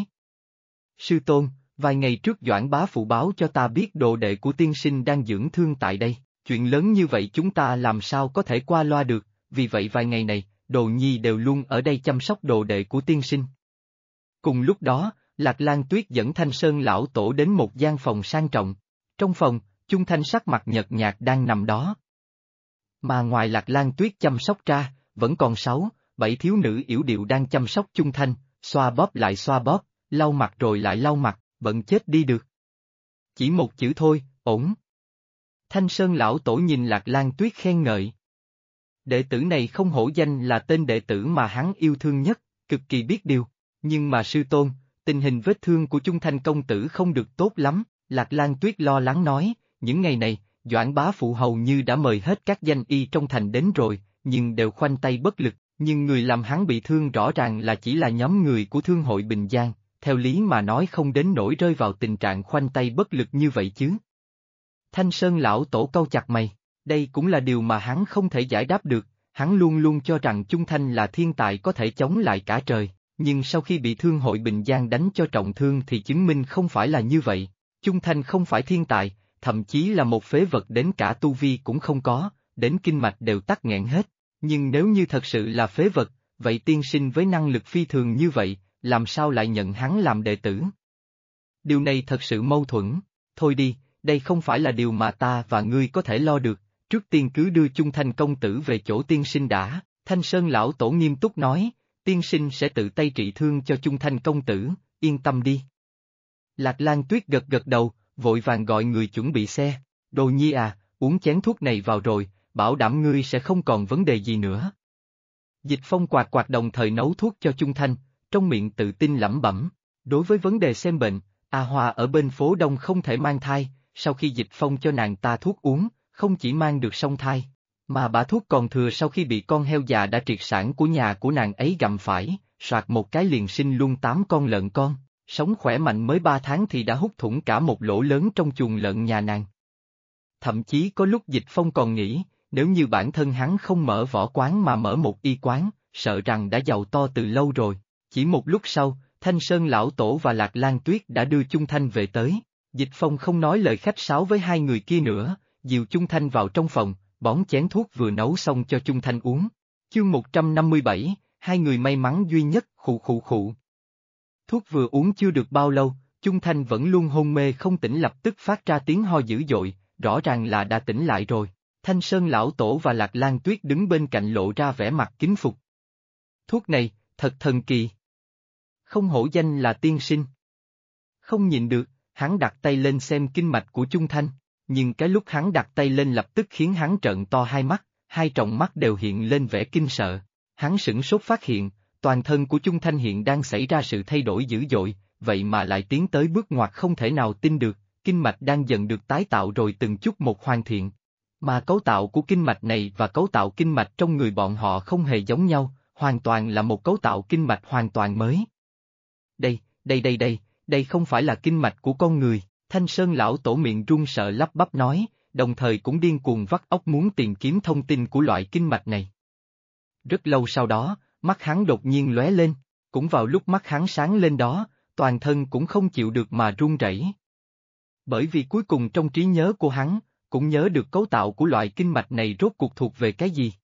Sư tôn, vài ngày trước Doãn bá phụ báo cho ta biết đồ đệ của tiên sinh đang dưỡng thương tại đây, chuyện lớn như vậy chúng ta làm sao có thể qua loa được, vì vậy vài ngày này, Đồ Nhi đều luôn ở đây chăm sóc đồ đệ của tiên sinh. Cùng lúc đó, Lạc Lan Tuyết dẫn Thanh Sơn lão tổ đến một gian phòng sang trọng. Trong phòng, Chung Thanh sắc mặt nhợt nhạt đang nằm đó. Mà ngoài Lạc Lan Tuyết chăm sóc ra, vẫn còn 6, 7 thiếu nữ yểu điệu đang chăm sóc Chung Thanh, xoa bóp lại xoa bóp, lau mặt rồi lại lau mặt, bận chết đi được. Chỉ một chữ thôi, ổn. Thanh Sơn lão tổ nhìn Lạc Lan Tuyết khen ngợi. Đệ tử này không hổ danh là tên đệ tử mà hắn yêu thương nhất, cực kỳ biết điều. Nhưng mà sư tôn, tình hình vết thương của Chung Thanh công tử không được tốt lắm, Lạc Lan Tuyết lo lắng nói, những ngày này, Doãn bá phụ hầu như đã mời hết các danh y trong thành đến rồi, nhưng đều khoanh tay bất lực, nhưng người làm hắn bị thương rõ ràng là chỉ là nhóm người của Thương hội Bình Giang, theo lý mà nói không đến nỗi rơi vào tình trạng khoanh tay bất lực như vậy chứ. Thanh Sơn lão tổ cau chặt mày, đây cũng là điều mà hắn không thể giải đáp được, hắn luôn luôn cho rằng Chung Thanh là thiên tài có thể chống lại cả trời. Nhưng sau khi bị Thương hội Bình Giang đánh cho trọng thương thì chứng minh không phải là như vậy. Chung Thanh không phải thiên tài, thậm chí là một phế vật đến cả tu vi cũng không có, đến kinh mạch đều tắc nghẽn hết. Nhưng nếu như thật sự là phế vật, vậy tiên sinh với năng lực phi thường như vậy, làm sao lại nhận hắn làm đệ tử? Điều này thật sự mâu thuẫn. Thôi đi, đây không phải là điều mà ta và ngươi có thể lo được, trước tiên cứ đưa Chung Thanh công tử về chỗ tiên sinh đã. Thanh Sơn lão tổ nghiêm túc nói. Tiên sinh sẽ tự tay trị thương cho Chung Thanh công tử, yên tâm đi. Lạc Lan Tuyết gật gật đầu, vội vàng gọi người chuẩn bị xe. Đồ Nhi à, uống chén thuốc này vào rồi, bảo đảm ngươi sẽ không còn vấn đề gì nữa. Dịch Phong quạt quạt đồng thời nấu thuốc cho Chung Thanh, trong miệng tự tin lẩm bẩm. Đối với vấn đề xem bệnh, A Hoa ở bên phố Đông không thể mang thai, sau khi Dịch Phong cho nàng ta thuốc uống, không chỉ mang được song thai. Mà bả thuốc còn thừa sau khi bị con heo già đã triệt sản của nhà của nàng ấy gặm phải, soạt một cái liền sinh luôn 8 con lợn con, sống khỏe mạnh mới 3 tháng thì đã hút thủng cả một lỗ lớn trong chuồng lợn nhà nàng. Thậm chí có lúc Dịch Phong còn nghĩ, nếu như bản thân hắn không mở võ quán mà mở một y quán, sợ rằng đã giàu to từ lâu rồi. Chỉ một lúc sau, Thanh Sơn lão tổ và Lạc Lan Tuyết đã đưa Chung Thanh về tới. Dịch Phong không nói lời khách sáo với hai người kia nữa, dìu Chung Thanh vào trong phòng, bón chén thuốc vừa nấu xong cho Chung Thanh uống. Chương 157, hai người may mắn duy nhất, khụ khụ khụ. Thuốc vừa uống chưa được bao lâu, Chung Thanh vẫn luôn hôn mê không tỉnh lập tức phát ra tiếng ho dữ dội, rõ ràng là đã tỉnh lại rồi. Thanh Sơn lão tổ và Lạc Lan Tuyết đứng bên cạnh lộ ra vẻ mặt kính phục. Thuốc này, thật thần kỳ. Không hổ danh là tiên sinh. Không nhịn được, hắn đặt tay lên xem kinh mạch của Chung Thanh. Nhưng cái lúc hắn đặt tay lên lập tức khiến hắn trợn to hai mắt, hai tròng mắt đều hiện lên vẻ kinh sợ. Hắn sửng sốt phát hiện, toàn thân của Chung Thanh hiện đang xảy ra sự thay đổi dữ dội, vậy mà lại tiến tới bước ngoặt không thể nào tin được, kinh mạch đang dần được tái tạo rồi từng chút một hoàn thiện. Mà cấu tạo của kinh mạch này và cấu tạo kinh mạch trong người bọn họ không hề giống nhau, hoàn toàn là một cấu tạo kinh mạch hoàn toàn mới. Đây, đây không phải là kinh mạch của con người, Thanh Sơn lão tổ miệng run sợ lắp bắp nói, đồng thời cũng điên cuồng vắt óc muốn tìm kiếm thông tin của loại kinh mạch này. Rất lâu sau đó, mắt hắn đột nhiên lóe lên, cũng vào lúc mắt hắn sáng lên đó, toàn thân cũng không chịu được mà run rẩy. Bởi vì cuối cùng trong trí nhớ của hắn, cũng nhớ được cấu tạo của loại kinh mạch này rốt cuộc thuộc về cái gì.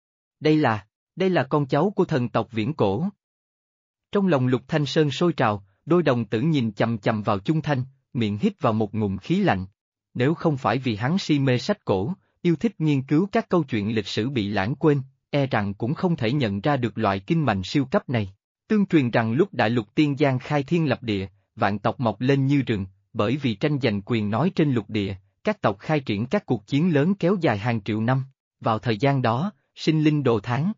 Đây là con cháu của thần tộc viễn cổ. Trong lòng Lục Thanh Sơn sôi trào, đôi đồng tử nhìn chằm chằm vào Chung Thanh, miệng hít vào một ngụm khí lạnh. Nếu không phải vì hắn si mê sách cổ, yêu thích nghiên cứu các câu chuyện lịch sử bị lãng quên, e rằng cũng không thể nhận ra được loại kinh mạch siêu cấp này. Tương truyền rằng lúc Đại Lục Tiên Giang khai thiên lập địa, vạn tộc mọc lên như rừng, bởi vì tranh giành quyền nói trên lục địa, các tộc khai triển các cuộc chiến lớn kéo dài hàng triệu năm. Vào thời gian đó, sinh linh đồ tháng.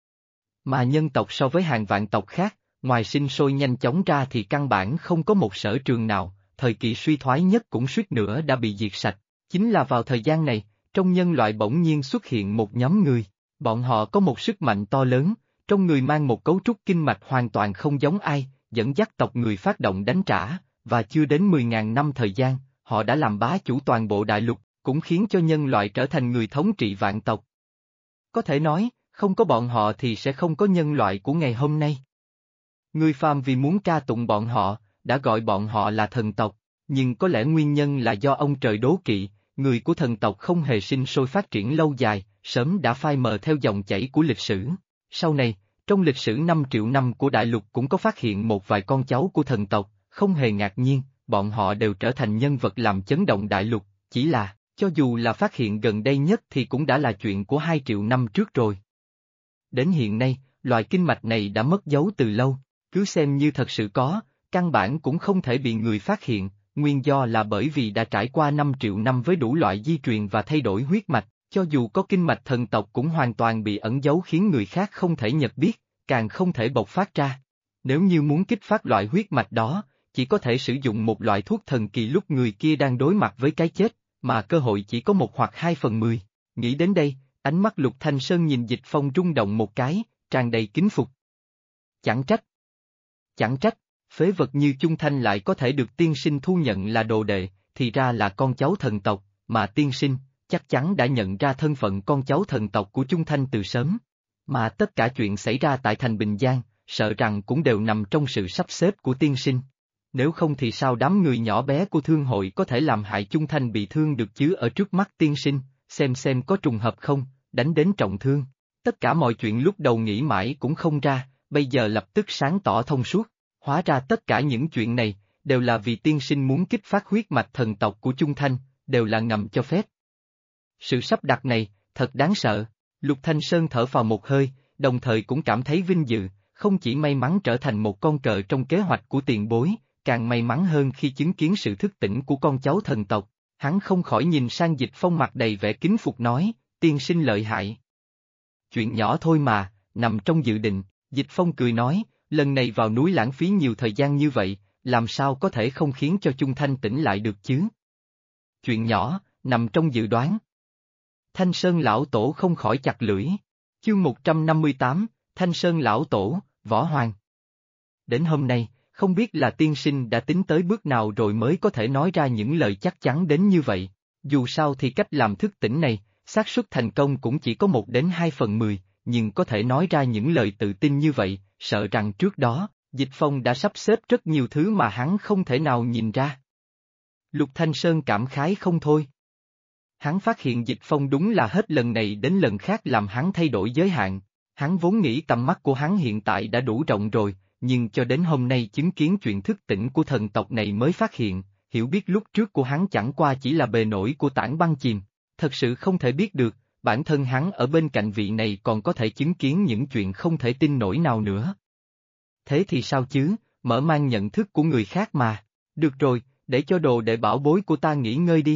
Mà nhân tộc so với hàng vạn tộc khác, ngoài sinh sôi nhanh chóng ra thì căn bản không có một sở trường nào, thời kỳ suy thoái nhất cũng suýt nữa đã bị diệt sạch. Chính là vào thời gian này, trong nhân loại bỗng nhiên xuất hiện một nhóm người, bọn họ có một sức mạnh to lớn, trong người mang một cấu trúc kinh mạch hoàn toàn không giống ai, dẫn dắt tộc người phát động đánh trả, và chưa đến 10.000 năm thời gian, họ đã làm bá chủ toàn bộ đại lục, cũng khiến cho nhân loại trở thành người thống trị vạn tộc. Có thể nói, không có bọn họ thì sẽ không có nhân loại của ngày hôm nay. Người phàm vì muốn ca tụng bọn họ, đã gọi bọn họ là thần tộc, nhưng có lẽ nguyên nhân là do ông trời đố kỵ, người của thần tộc không hề sinh sôi phát triển lâu dài, sớm đã phai mờ theo dòng chảy của lịch sử. Sau này, trong lịch sử 5 triệu năm của đại lục cũng có phát hiện một vài con cháu của thần tộc, không hề ngạc nhiên, bọn họ đều trở thành nhân vật làm chấn động đại lục, chỉ là, cho dù là phát hiện gần đây nhất thì cũng đã là chuyện của 2 triệu năm trước rồi. Đến hiện nay, loại kinh mạch này đã mất dấu từ lâu, cứ xem như thật sự có, căn bản cũng không thể bị người phát hiện, nguyên do là bởi vì đã trải qua 5 triệu năm với đủ loại di truyền và thay đổi huyết mạch, cho dù có kinh mạch thần tộc cũng hoàn toàn bị ẩn giấu khiến người khác không thể nhận biết, càng không thể bộc phát ra. Nếu như muốn kích phát loại huyết mạch đó, chỉ có thể sử dụng một loại thuốc thần kỳ lúc người kia đang đối mặt với cái chết, mà cơ hội chỉ có 1 hoặc 2/10. Nghĩ đến đây, ánh mắt Lục Thanh Sơn nhìn Dịch Phong rung động một cái, tràn đầy kính phục. Chẳng trách, phế vật như Chung Thanh lại có thể được tiên sinh thu nhận là đồ đệ, thì ra là con cháu thần tộc, mà tiên sinh, chắc chắn đã nhận ra thân phận con cháu thần tộc của Chung Thanh từ sớm. Mà tất cả chuyện xảy ra tại thành Bình Giang, sợ rằng cũng đều nằm trong sự sắp xếp của tiên sinh. Nếu không thì sao đám người nhỏ bé của thương hội có thể làm hại Chung Thanh bị thương được chứ ở trước mắt tiên sinh, xem có trùng hợp không, đánh đến trọng thương. Tất cả mọi chuyện lúc đầu nghĩ mãi cũng không ra, bây giờ lập tức sáng tỏ thông suốt. Hóa ra tất cả những chuyện này, đều là vì tiên sinh muốn kích phát huyết mạch thần tộc của Chung Thanh, đều là ngầm cho phép. Sự sắp đặt này, thật đáng sợ. Lục Thanh Sơn thở phào một hơi, đồng thời cũng cảm thấy vinh dự, không chỉ may mắn trở thành một con cờ trong kế hoạch của tiền bối, càng may mắn hơn khi chứng kiến sự thức tỉnh của con cháu thần tộc. Hắn không khỏi nhìn sang Dịch Phong mặt đầy vẻ kính phục nói, tiên sinh lợi hại. Chuyện nhỏ thôi mà, nằm trong dự định, Dịch Phong cười nói, lần này vào núi lãng phí nhiều thời gian như vậy, làm sao có thể không khiến cho Chung Thanh tỉnh lại được chứ? Chuyện nhỏ, nằm trong dự đoán. Thanh Sơn lão tổ không khỏi chặt lưỡi. Chương 158, Thanh Sơn lão tổ, Võ Hoàng. Đến hôm nay, không biết là tiên sinh đã tính tới bước nào rồi mới có thể nói ra những lời chắc chắn đến như vậy. Dù sao thì cách làm thức tỉnh này, xác suất thành công cũng chỉ có 1 đến 2/10, nhưng có thể nói ra những lời tự tin như vậy, sợ rằng trước đó, Dịch Phong đã sắp xếp rất nhiều thứ mà hắn không thể nào nhìn ra. Lục Thanh Sơn cảm khái không thôi. Hắn phát hiện Dịch Phong đúng là hết lần này đến lần khác làm hắn thay đổi giới hạn. Hắn vốn nghĩ tầm mắt của hắn hiện tại đã đủ rộng rồi, nhưng cho đến hôm nay chứng kiến chuyện thức tỉnh của thần tộc này mới phát hiện, hiểu biết lúc trước của hắn chẳng qua chỉ là bề nổi của tảng băng chìm. Thật sự không thể biết được, bản thân hắn ở bên cạnh vị này còn có thể chứng kiến những chuyện không thể tin nổi nào nữa. Thế thì sao chứ, mở mang nhận thức của người khác mà. Được rồi, để cho đồ đệ bảo bối của ta nghỉ ngơi đi.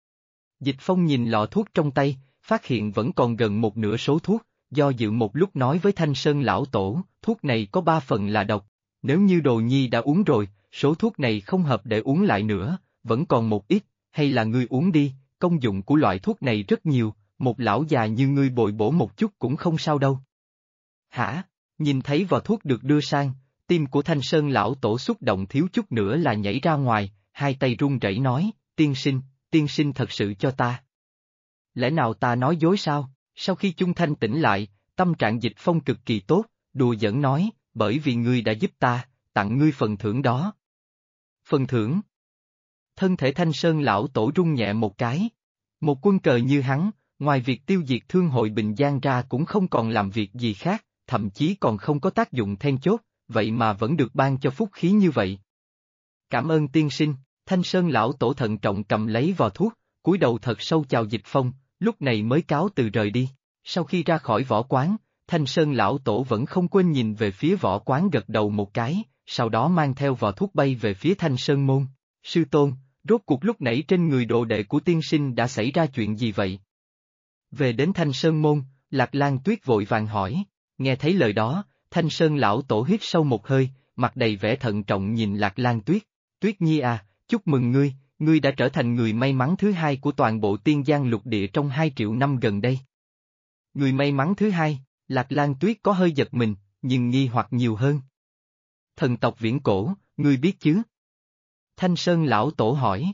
Dịch Phong nhìn lọ thuốc trong tay, phát hiện vẫn còn gần 1/2 số thuốc, do dự một lúc nói với Thanh Sơn lão tổ, thuốc này có 3 phần là độc. Nếu như đồ nhi đã uống rồi, số thuốc này không hợp để uống lại nữa, vẫn còn một ít, hay là ngươi uống đi, công dụng của loại thuốc này rất nhiều, một lão già như ngươi bồi bổ một chút cũng không sao đâu. Hả? Nhìn thấy vò thuốc được đưa sang, Tim của Thanh Sơn lão tổ xúc động thiếu chút nữa là nhảy ra ngoài, hai tay run rẩy nói, tiên sinh thật sự cho ta. Lẽ nào ta nói dối sao? Sau khi Chung Thanh tỉnh lại, tâm trạng Dịch Phong cực kỳ tốt, đùa giỡn nói, bởi vì ngươi đã giúp ta, tặng ngươi phần thưởng đó. Phần thưởng? Thân thể Thanh Sơn lão tổ rung nhẹ một cái. Một quân cờ như hắn, ngoài việc tiêu diệt thương hội Bình Giang ra cũng không còn làm việc gì khác, thậm chí còn không có tác dụng then chốt, vậy mà vẫn được ban cho phúc khí như vậy. Cảm ơn tiên sinh, Thanh Sơn lão tổ thận trọng cầm lấy vò thuốc, cúi đầu thật sâu chào Dịch Phong, lúc này mới cáo từ rời đi. Sau khi ra khỏi võ quán, Thanh Sơn lão tổ vẫn không quên nhìn về phía võ quán gật đầu một cái, sau đó mang theo vò thuốc bay về phía Thanh Sơn môn. Sư tôn, rốt cuộc lúc nãy trên người đồ đệ của tiên sinh đã xảy ra chuyện gì vậy? Về đến Thanh Sơn môn, Lạc Lang Tuyết vội vàng hỏi, nghe thấy lời đó, Thanh Sơn lão tổ hít sâu một hơi, mặt đầy vẻ thận trọng nhìn Lạc Lang Tuyết. Tuyết Nhi à, chúc mừng ngươi đã trở thành người may mắn thứ hai của toàn bộ Tiên Giang lục địa trong 2 triệu năm gần đây. Người may mắn thứ hai, Lạc Lang Tuyết có hơi giật mình, nhưng nghi hoặc nhiều hơn. Thần tộc viễn cổ, ngươi biết chứ? Thanh Sơn lão tổ hỏi.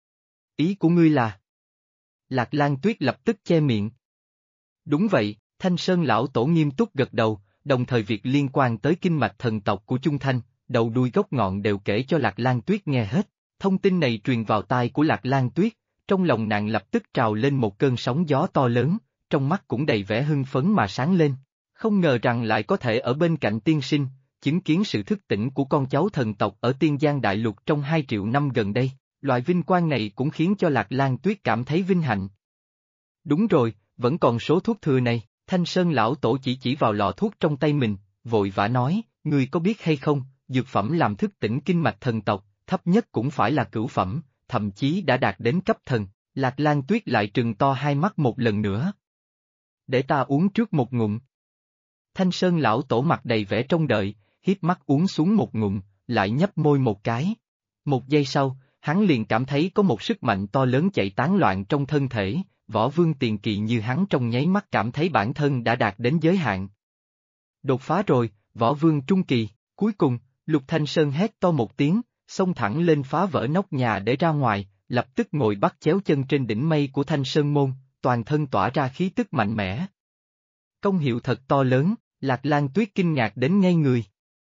Ý của ngươi là? Lạc Lang Tuyết lập tức che miệng. Đúng vậy, Thanh Sơn lão tổ nghiêm túc gật đầu, đồng thời việc liên quan tới kinh mạch thần tộc của Chung Thanh, đầu đuôi gốc ngọn đều kể cho Lạc Lang Tuyết nghe hết. Thông tin này truyền vào tai của Lạc Lang Tuyết, trong lòng nàng lập tức trào lên một cơn sóng gió to lớn, trong mắt cũng đầy vẻ hưng phấn mà sáng lên. Không ngờ rằng lại có thể ở bên cạnh tiên sinh, chứng kiến sự thức tỉnh của con cháu thần tộc ở Tiên Giang Đại Lục trong 2 triệu năm gần đây, loại vinh quang này cũng khiến cho Lạc Lang Tuyết cảm thấy vinh hạnh. Đúng rồi, vẫn còn số thuốc thừa này, Thanh Sơn lão tổ chỉ vào lọ thuốc trong tay mình, vội vã nói, ngươi có biết hay không, dược phẩm làm thức tỉnh kinh mạch thần tộc, thấp nhất cũng phải là cửu phẩm, thậm chí đã đạt đến cấp thần. Lạc Lang Tuyết lại trừng to hai mắt một lần nữa. Để ta uống trước một ngụm. Thanh Sơn lão tổ mặt đầy vẻ trông đợi, híp mắt uống xuống một ngụm, lại nhấp môi một cái. Một giây sau, hắn liền cảm thấy có một sức mạnh to lớn chạy tán loạn trong thân thể, võ vương tiền kỳ như hắn trong nháy mắt cảm thấy bản thân đã đạt đến giới hạn. Đột phá rồi, võ vương trung kỳ, cuối cùng, Lục Thanh Sơn hét to một tiếng, xông thẳng lên phá vỡ nóc nhà để ra ngoài, lập tức ngồi bắt chéo chân trên đỉnh mây của Thanh Sơn môn, toàn thân tỏa ra khí tức mạnh mẽ. Công hiệu thật to lớn, Lạc Lang Tuyết kinh ngạc đến ngây người.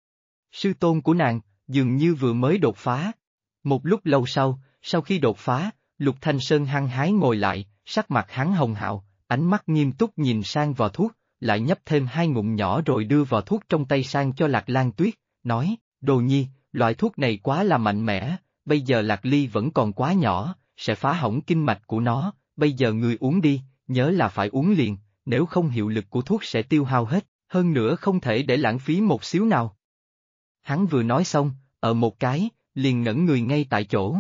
Sư tôn của nàng, dường như vừa mới đột phá. Một lúc lâu sau khi đột phá, Lục Thanh Sơn hăng hái ngồi lại, sắc mặt hắn hồng hào, ánh mắt nghiêm túc nhìn sang vò thuốc, lại nhấp thêm 2 ngụm nhỏ rồi đưa vò thuốc trong tay sang cho Lạc Lang Tuyết, nói, Đồ Nhi, loại thuốc này quá là mạnh mẽ, bây giờ Lạc Ly vẫn còn quá nhỏ, sẽ phá hỏng kinh mạch của nó, bây giờ ngươi uống đi, nhớ là phải uống liền, nếu không hiệu lực của thuốc sẽ tiêu hao hết, hơn nữa không thể để lãng phí một xíu nào. Hắn vừa nói xong, một cái, liền ngẩn người ngay tại chỗ.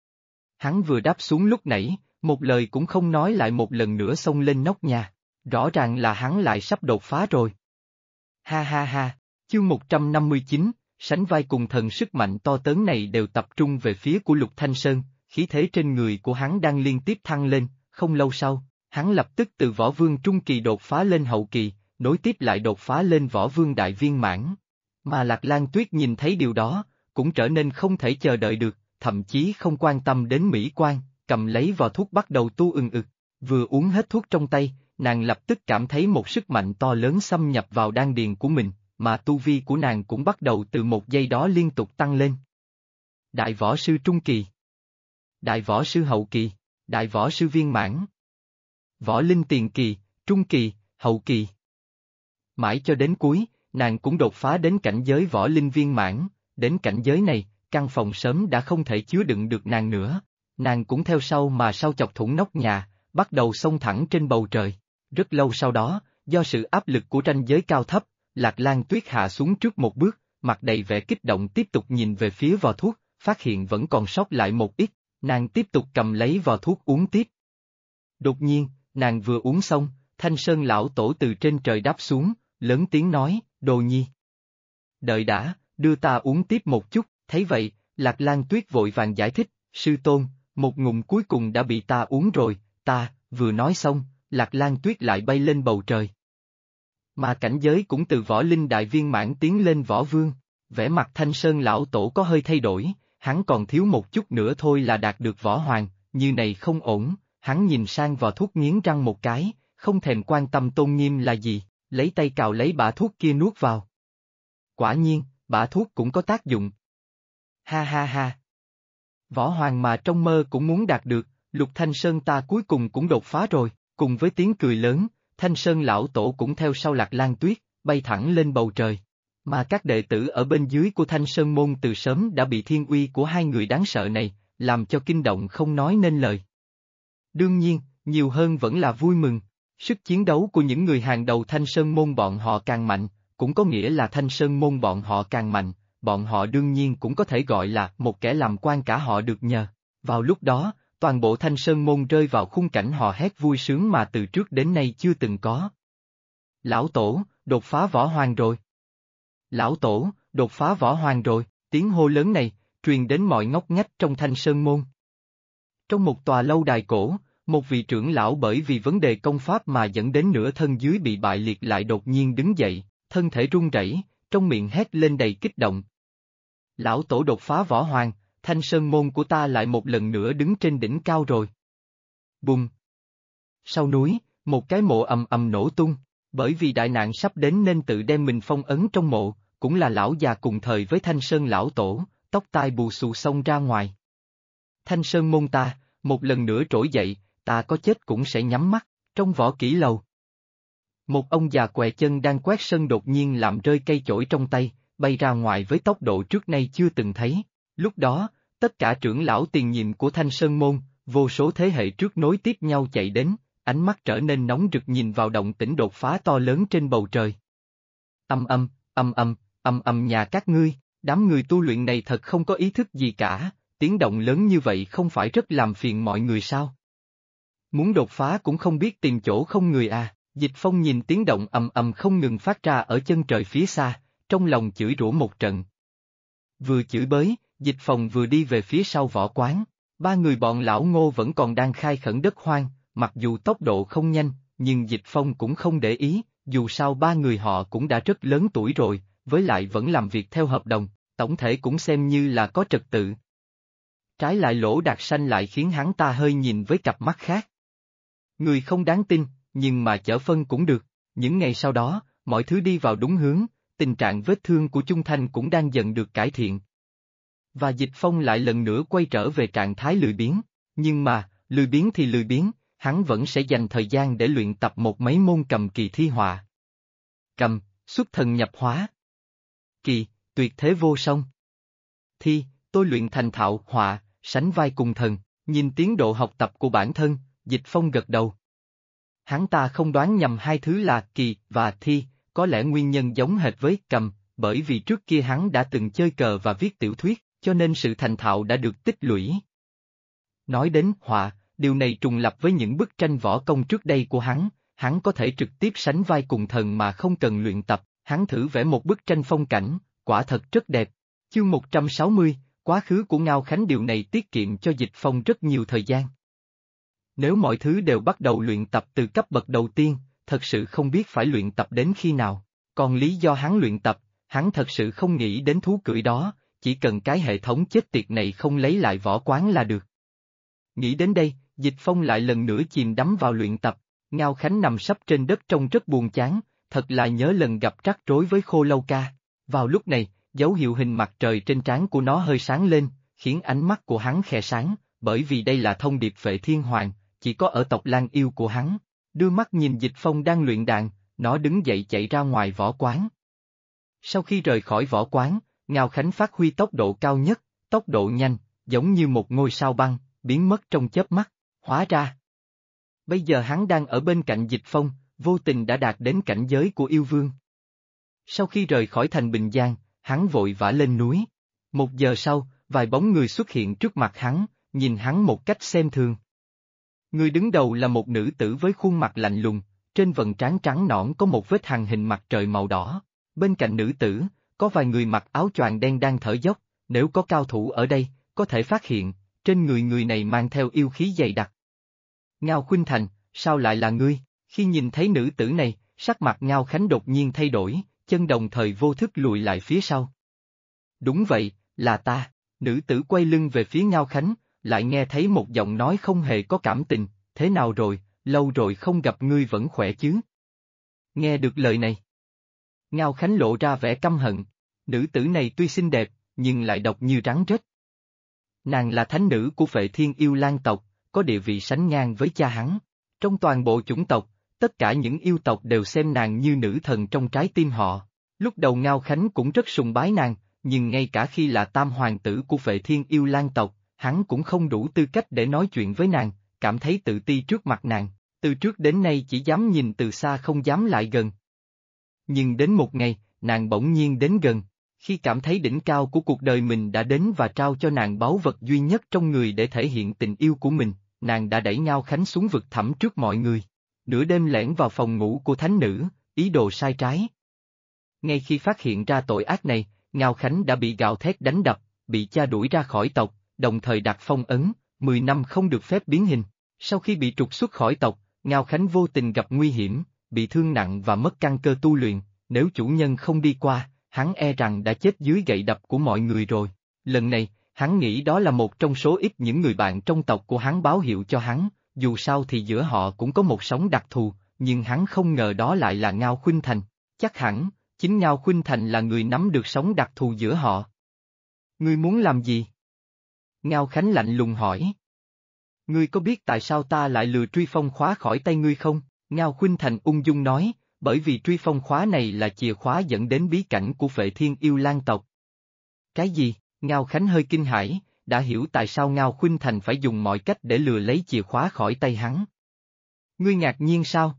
Hắn vừa đáp xuống lúc nãy, một lời cũng không nói lại một lần nữa xông lên nóc nhà, rõ ràng là hắn lại sắp đột phá rồi. Ha ha ha, chương 159, sánh vai cùng thần sức mạnh to lớn này đều tập trung về phía của Lục Thanh Sơn, khí thế trên người của hắn đang liên tiếp thăng lên, không lâu sau, hắn lập tức từ võ vương trung kỳ đột phá lên hậu kỳ, nối tiếp lại đột phá lên võ vương đại viên mãn. Mà Lạc Lang Tuyết nhìn thấy điều đó, cũng trở nên không thể chờ đợi được, thậm chí không quan tâm đến mỹ quan, cầm lấy vò thuốc bắt đầu tu ực. Vừa uống hết thuốc trong tay, nàng lập tức cảm thấy một sức mạnh to lớn xâm nhập vào đan điền của mình, mà tu vi của nàng cũng bắt đầu từ một giây đó liên tục tăng lên. Đại võ sư trung kỳ, đại võ sư hậu kỳ, đại võ sư viên mãn, võ linh tiền kỳ, trung kỳ, hậu kỳ. Mãi cho đến cuối, nàng cũng đột phá đến cảnh giới võ linh viên mãn, đến cảnh giới này, căn phòng sớm đã không thể chứa đựng được nàng nữa, nàng cũng theo sau mà sau chọc thủng nóc nhà, bắt đầu xông thẳng trên bầu trời. Rất lâu sau đó, do sự áp lực của ranh giới cao thấp, Lạc Lang Tuyết hạ xuống trước một bước, mặt đầy vẻ kích động tiếp tục nhìn về phía vò thuốc, phát hiện vẫn còn sót lại một ít, nàng tiếp tục cầm lấy vò thuốc uống tiếp. Đột nhiên, nàng vừa uống xong, Thanh Sơn lão tổ từ trên trời đáp xuống, lớn tiếng nói, Đồ Nhi. Đợi đã, đưa ta uống tiếp một chút, thấy vậy, Lạc Lang Tuyết vội vàng giải thích, sư tôn, một ngụm cuối cùng đã bị ta uống rồi, vừa nói xong, Lạc Lang Tuyết lại bay lên bầu trời. Mà cảnh giới cũng từ võ linh đại viên mãn tiến lên võ vương, Vẻ mặt Thanh Sơn lão tổ có hơi thay đổi, hắn còn thiếu một chút nữa thôi là đạt được võ hoàng, như này không ổn, hắn nhìn sang vò thuốc nghiến răng một cái, không thèm quan tâm tôn nghiêm là gì, lấy tay cào lấy bã thuốc kia nuốt vào. Quả nhiên, bã thuốc cũng có tác dụng. Ha ha ha. Võ hoàng mà trong mơ cũng muốn đạt được, Lục Thanh Sơn ta cuối cùng cũng đột phá rồi, cùng với tiếng cười lớn, Thanh Sơn lão tổ cũng theo sau Lạc Lan Tuyết, bay thẳng lên bầu trời. Mà các đệ tử ở bên dưới của Thanh Sơn môn từ sớm đã bị thiên uy của hai người đáng sợ này, làm cho kinh động không nói nên lời. Đương nhiên, nhiều hơn vẫn là vui mừng, sức chiến đấu của những người hàng đầu Thanh Sơn môn bọn họ càng mạnh, cũng có nghĩa là Thanh Sơn môn bọn họ càng mạnh, bọn họ đương nhiên cũng có thể gọi là một kẻ làm quan cả họ được nhờ. Vào lúc đó, toàn bộ Thanh Sơn môn rơi vào khung cảnh hò hét vui sướng mà từ trước đến nay chưa từng có. Lão tổ, đột phá võ hoàng rồi. Lão tổ, đột phá võ hoàng rồi, tiếng hô lớn này, truyền đến mọi ngóc ngách trong Thanh Sơn môn. Trong một tòa lâu đài cổ, một vị trưởng lão bởi vì vấn đề công pháp mà dẫn đến nửa thân dưới bị bại liệt lại đột nhiên đứng dậy, thân thể run rẩy, trong miệng hét lên đầy kích động. Lão tổ đột phá võ hoàng, Thanh Sơn môn của ta lại một lần nữa đứng trên đỉnh cao rồi. Bùng! Sau núi, một cái mộ ầm ầm nổ tung, bởi vì đại nạn sắp đến nên tự đem mình phong ấn trong mộ, cũng là lão già cùng thời với Thanh Sơn lão tổ, tóc tai bù xù xông ra ngoài. Thanh Sơn môn ta, một lần nữa trỗi dậy, ta có chết cũng sẽ nhắm mắt, trong võ kỹ lầu. Một ông già què chân đang quét sân đột nhiên làm rơi cây chổi trong tay, bay ra ngoài với tốc độ trước nay chưa từng thấy. Lúc đó, tất cả trưởng lão tiền nhiệm của Thanh Sơn môn, vô số thế hệ trước nối tiếp nhau chạy đến, ánh mắt trở nên nóng rực nhìn vào động tĩnh đột phá to lớn trên bầu trời. Nhà các ngươi, đám người tu luyện này thật không có ý thức gì cả, tiếng động lớn như vậy không phải rất làm phiền mọi người sao? Muốn đột phá cũng không biết tìm chỗ không người à, Dịch Phong nhìn tiếng động không ngừng phát ra ở chân trời phía xa, trong lòng chửi rủa một trận. Vừa chửi bới, Dịch Phong vừa đi về phía sau võ quán, ba người bọn lão Ngô vẫn còn đang khai khẩn đất hoang, mặc dù tốc độ không nhanh, nhưng Dịch Phong cũng không để ý, dù sao ba người họ cũng đã rất lớn tuổi rồi, với lại vẫn làm việc theo hợp đồng, tổng thể cũng xem như là có trật tự. Trái lại Lỗ Đạt Sanh lại khiến hắn ta hơi nhìn với cặp mắt khác. Người không đáng tin, nhưng mà chở phân cũng được, những ngày sau đó, mọi thứ đi vào đúng hướng, tình trạng vết thương của Chung Thanh cũng đang dần được cải thiện. Và Dịch Phong lại lần nữa quay trở về trạng thái lười biếng, nhưng mà, lười biếng thì lười biếng, hắn vẫn sẽ dành thời gian để luyện tập một mấy môn cầm kỳ thi họa. Cầm, xuất thần nhập hóa. Kỳ, tuyệt thế vô song. Thi, tôi luyện thành thạo, họa, sánh vai cùng thần, nhìn tiến độ học tập của bản thân, Dịch Phong gật đầu. Hắn ta không đoán nhầm hai thứ là kỳ và thi, có lẽ nguyên nhân giống hệt với cầm, bởi vì trước kia hắn đã từng chơi cờ và viết tiểu thuyết, cho nên sự thành thạo đã được tích lũy. Nói đến họa, điều này trùng lặp với những bức tranh võ công trước đây của hắn có thể trực tiếp sánh vai cùng thần mà không cần luyện tập, hắn thử vẽ một bức tranh phong cảnh, quả thật rất đẹp. Chương 160, quá khứ của Ngao Khánh điều này tiết kiệm cho Dịch Phong rất nhiều thời gian. Nếu mọi thứ đều bắt đầu luyện tập từ cấp bậc đầu tiên, thật sự không biết phải luyện tập đến khi nào, còn lý do hắn luyện tập, hắn thật sự không nghĩ đến thú cưỡi đó, chỉ cần cái hệ thống chết tiệt này không lấy lại võ quán là được. Nghĩ đến đây, Dịch Phong lại lần nữa chìm đắm vào luyện tập, Ngao Khánh nằm sấp trên đất trông rất buồn chán, thật là nhớ lần gặp rắc rối với Khô Lâu Ca. Vào lúc này, dấu hiệu hình mặt trời trên trán của nó hơi sáng lên, khiến ánh mắt của hắn khẽ sáng, bởi vì đây là thông điệp Phệ Thiên Hoàng, chỉ có ở tộc Lan Yêu của hắn. Đưa mắt nhìn Dịch Phong đang luyện đàn, nó đứng dậy chạy ra ngoài võ quán. Sau khi rời khỏi võ quán, Ngao Khánh phát huy tốc độ cao nhất, tốc độ nhanh, giống như một ngôi sao băng, biến mất trong chớp mắt, hóa ra. Bây giờ hắn đang ở bên cạnh Dịch Phong, vô tình đã đạt đến cảnh giới của yêu vương. Sau khi rời khỏi thành Bình Giang, hắn vội vã lên núi. Một giờ sau, vài bóng người xuất hiện trước mặt hắn, nhìn hắn một cách xem thường. Người đứng đầu là một nữ tử với khuôn mặt lạnh lùng, trên vầng trán trắng nõn có một vết hằn hình mặt trời màu đỏ. Bên cạnh nữ tử, có vài người mặc áo choàng đen đang thở dốc, nếu có cao thủ ở đây, có thể phát hiện, trên người này mang theo yêu khí dày đặc. Ngao Khuynh Thành, sao lại là ngươi? Khi nhìn thấy nữ tử này, sắc mặt Ngao Khánh đột nhiên thay đổi, chân đồng thời vô thức lùi lại phía sau. Đúng vậy, là ta. Nữ tử quay lưng về phía Ngao Khánh, lại nghe thấy một giọng nói không hề có cảm tình, thế nào rồi, lâu rồi không gặp ngươi vẫn khỏe chứ? Nghe được lời này. Ngao Khánh lộ ra vẻ căm hận, nữ tử này tuy xinh đẹp, nhưng lại độc như rắn rết. Nàng là thánh nữ của Phệ Thiên Yêu Lang tộc, có địa vị sánh ngang với cha hắn. Trong toàn bộ chủng tộc, tất cả những yêu tộc đều xem nàng như nữ thần trong trái tim họ. Lúc đầu Ngao Khánh cũng rất sùng bái nàng, nhưng ngay cả khi là tam hoàng tử của Phệ Thiên Yêu Lang tộc, hắn cũng không đủ tư cách để nói chuyện với nàng, cảm thấy tự ti trước mặt nàng, từ trước đến nay chỉ dám nhìn từ xa không dám lại gần. Nhưng đến một ngày, nàng bỗng nhiên đến gần, khi cảm thấy đỉnh cao của cuộc đời mình đã đến và trao cho nàng báu vật duy nhất trong người để thể hiện tình yêu của mình, nàng đã đẩy Ngao Khánh xuống vực thẳm trước mọi người. Nửa đêm lẻn vào phòng ngủ của thánh nữ, ý đồ sai trái. Ngay khi phát hiện ra tội ác này, Ngao Khánh đã bị gào thét đánh đập, bị cha đuổi ra khỏi tộc, đồng thời đặt phong ấn, 10 năm không được phép biến hình. Sau khi bị trục xuất khỏi tộc, Ngao Khánh vô tình gặp nguy hiểm, bị thương nặng và mất căn cơ tu luyện, nếu chủ nhân không đi qua, hắn e rằng đã chết dưới gậy đập của mọi người rồi. Lần này, hắn nghĩ đó là một trong số ít những người bạn trong tộc của hắn báo hiệu cho hắn, dù sao thì giữa họ cũng có một sóng đặc thù, nhưng hắn không ngờ đó lại là Ngao Khuynh Thành. Chắc hẳn, chính Ngao Khuynh Thành là người nắm được sóng đặc thù giữa họ. Ngươi muốn làm gì? Ngao Khánh lạnh lùng hỏi. Ngươi có biết tại sao ta lại lừa truy phong khóa khỏi tay ngươi không? Ngao Khuynh Thành ung dung nói, bởi vì truy phong khóa này là chìa khóa dẫn đến bí cảnh của Phệ Thiên Yêu Lang tộc. Cái gì? Ngao Khánh hơi kinh hãi, đã hiểu tại sao Ngao Khuynh Thành phải dùng mọi cách để lừa lấy chìa khóa khỏi tay hắn. Ngươi ngạc nhiên sao?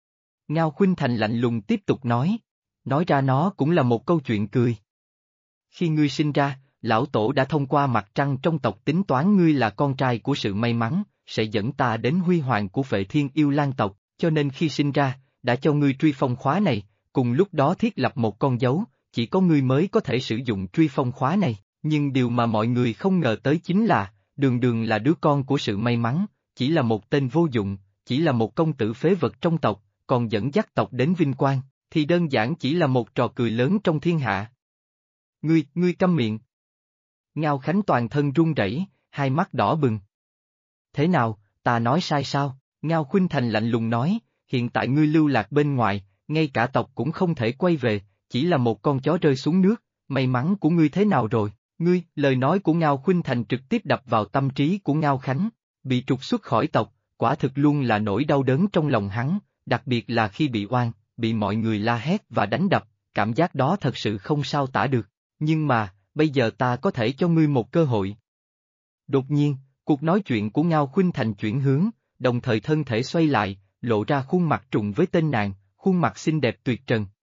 Ngao Khuynh Thành lạnh lùng tiếp tục nói ra nó cũng là một câu chuyện cười. Khi ngươi sinh ra, lão tổ đã thông qua mặt trăng trong tộc tính toán ngươi là con trai của sự may mắn, sẽ dẫn ta đến huy hoàng của Phệ Thiên Yêu Lang tộc, cho nên khi sinh ra, đã cho ngươi truy phong khóa này, cùng lúc đó thiết lập một con dấu, chỉ có ngươi mới có thể sử dụng truy phong khóa này, nhưng điều mà mọi người không ngờ tới chính là, Đường Đường là đứa con của sự may mắn, chỉ là một tên vô dụng, chỉ là một công tử phế vật trong tộc, còn dẫn dắt tộc đến vinh quang, thì đơn giản chỉ là một trò cười lớn trong thiên hạ. Ngươi câm miệng. Ngao Khánh toàn thân run rẩy, hai mắt đỏ bừng. Thế nào, ta nói sai sao? Ngao Khuynh Thành lạnh lùng nói, hiện tại ngươi lưu lạc bên ngoài, ngay cả tộc cũng không thể quay về, chỉ là một con chó rơi xuống nước, may mắn của ngươi thế nào rồi? Lời nói của Ngao Khuynh Thành trực tiếp đập vào tâm trí của Ngao Khánh, bị trục xuất khỏi tộc, quả thực luôn là nỗi đau đớn trong lòng hắn, đặc biệt là khi bị oan, bị mọi người la hét và đánh đập, cảm giác đó thật sự không sao tả được, nhưng mà, bây giờ ta có thể cho ngươi một cơ hội. Đột nhiên, cuộc nói chuyện của Ngao Khuynh Thành chuyển hướng, đồng thời thân thể xoay lại, lộ ra khuôn mặt trùng với tên nàng, khuôn mặt xinh đẹp tuyệt trần.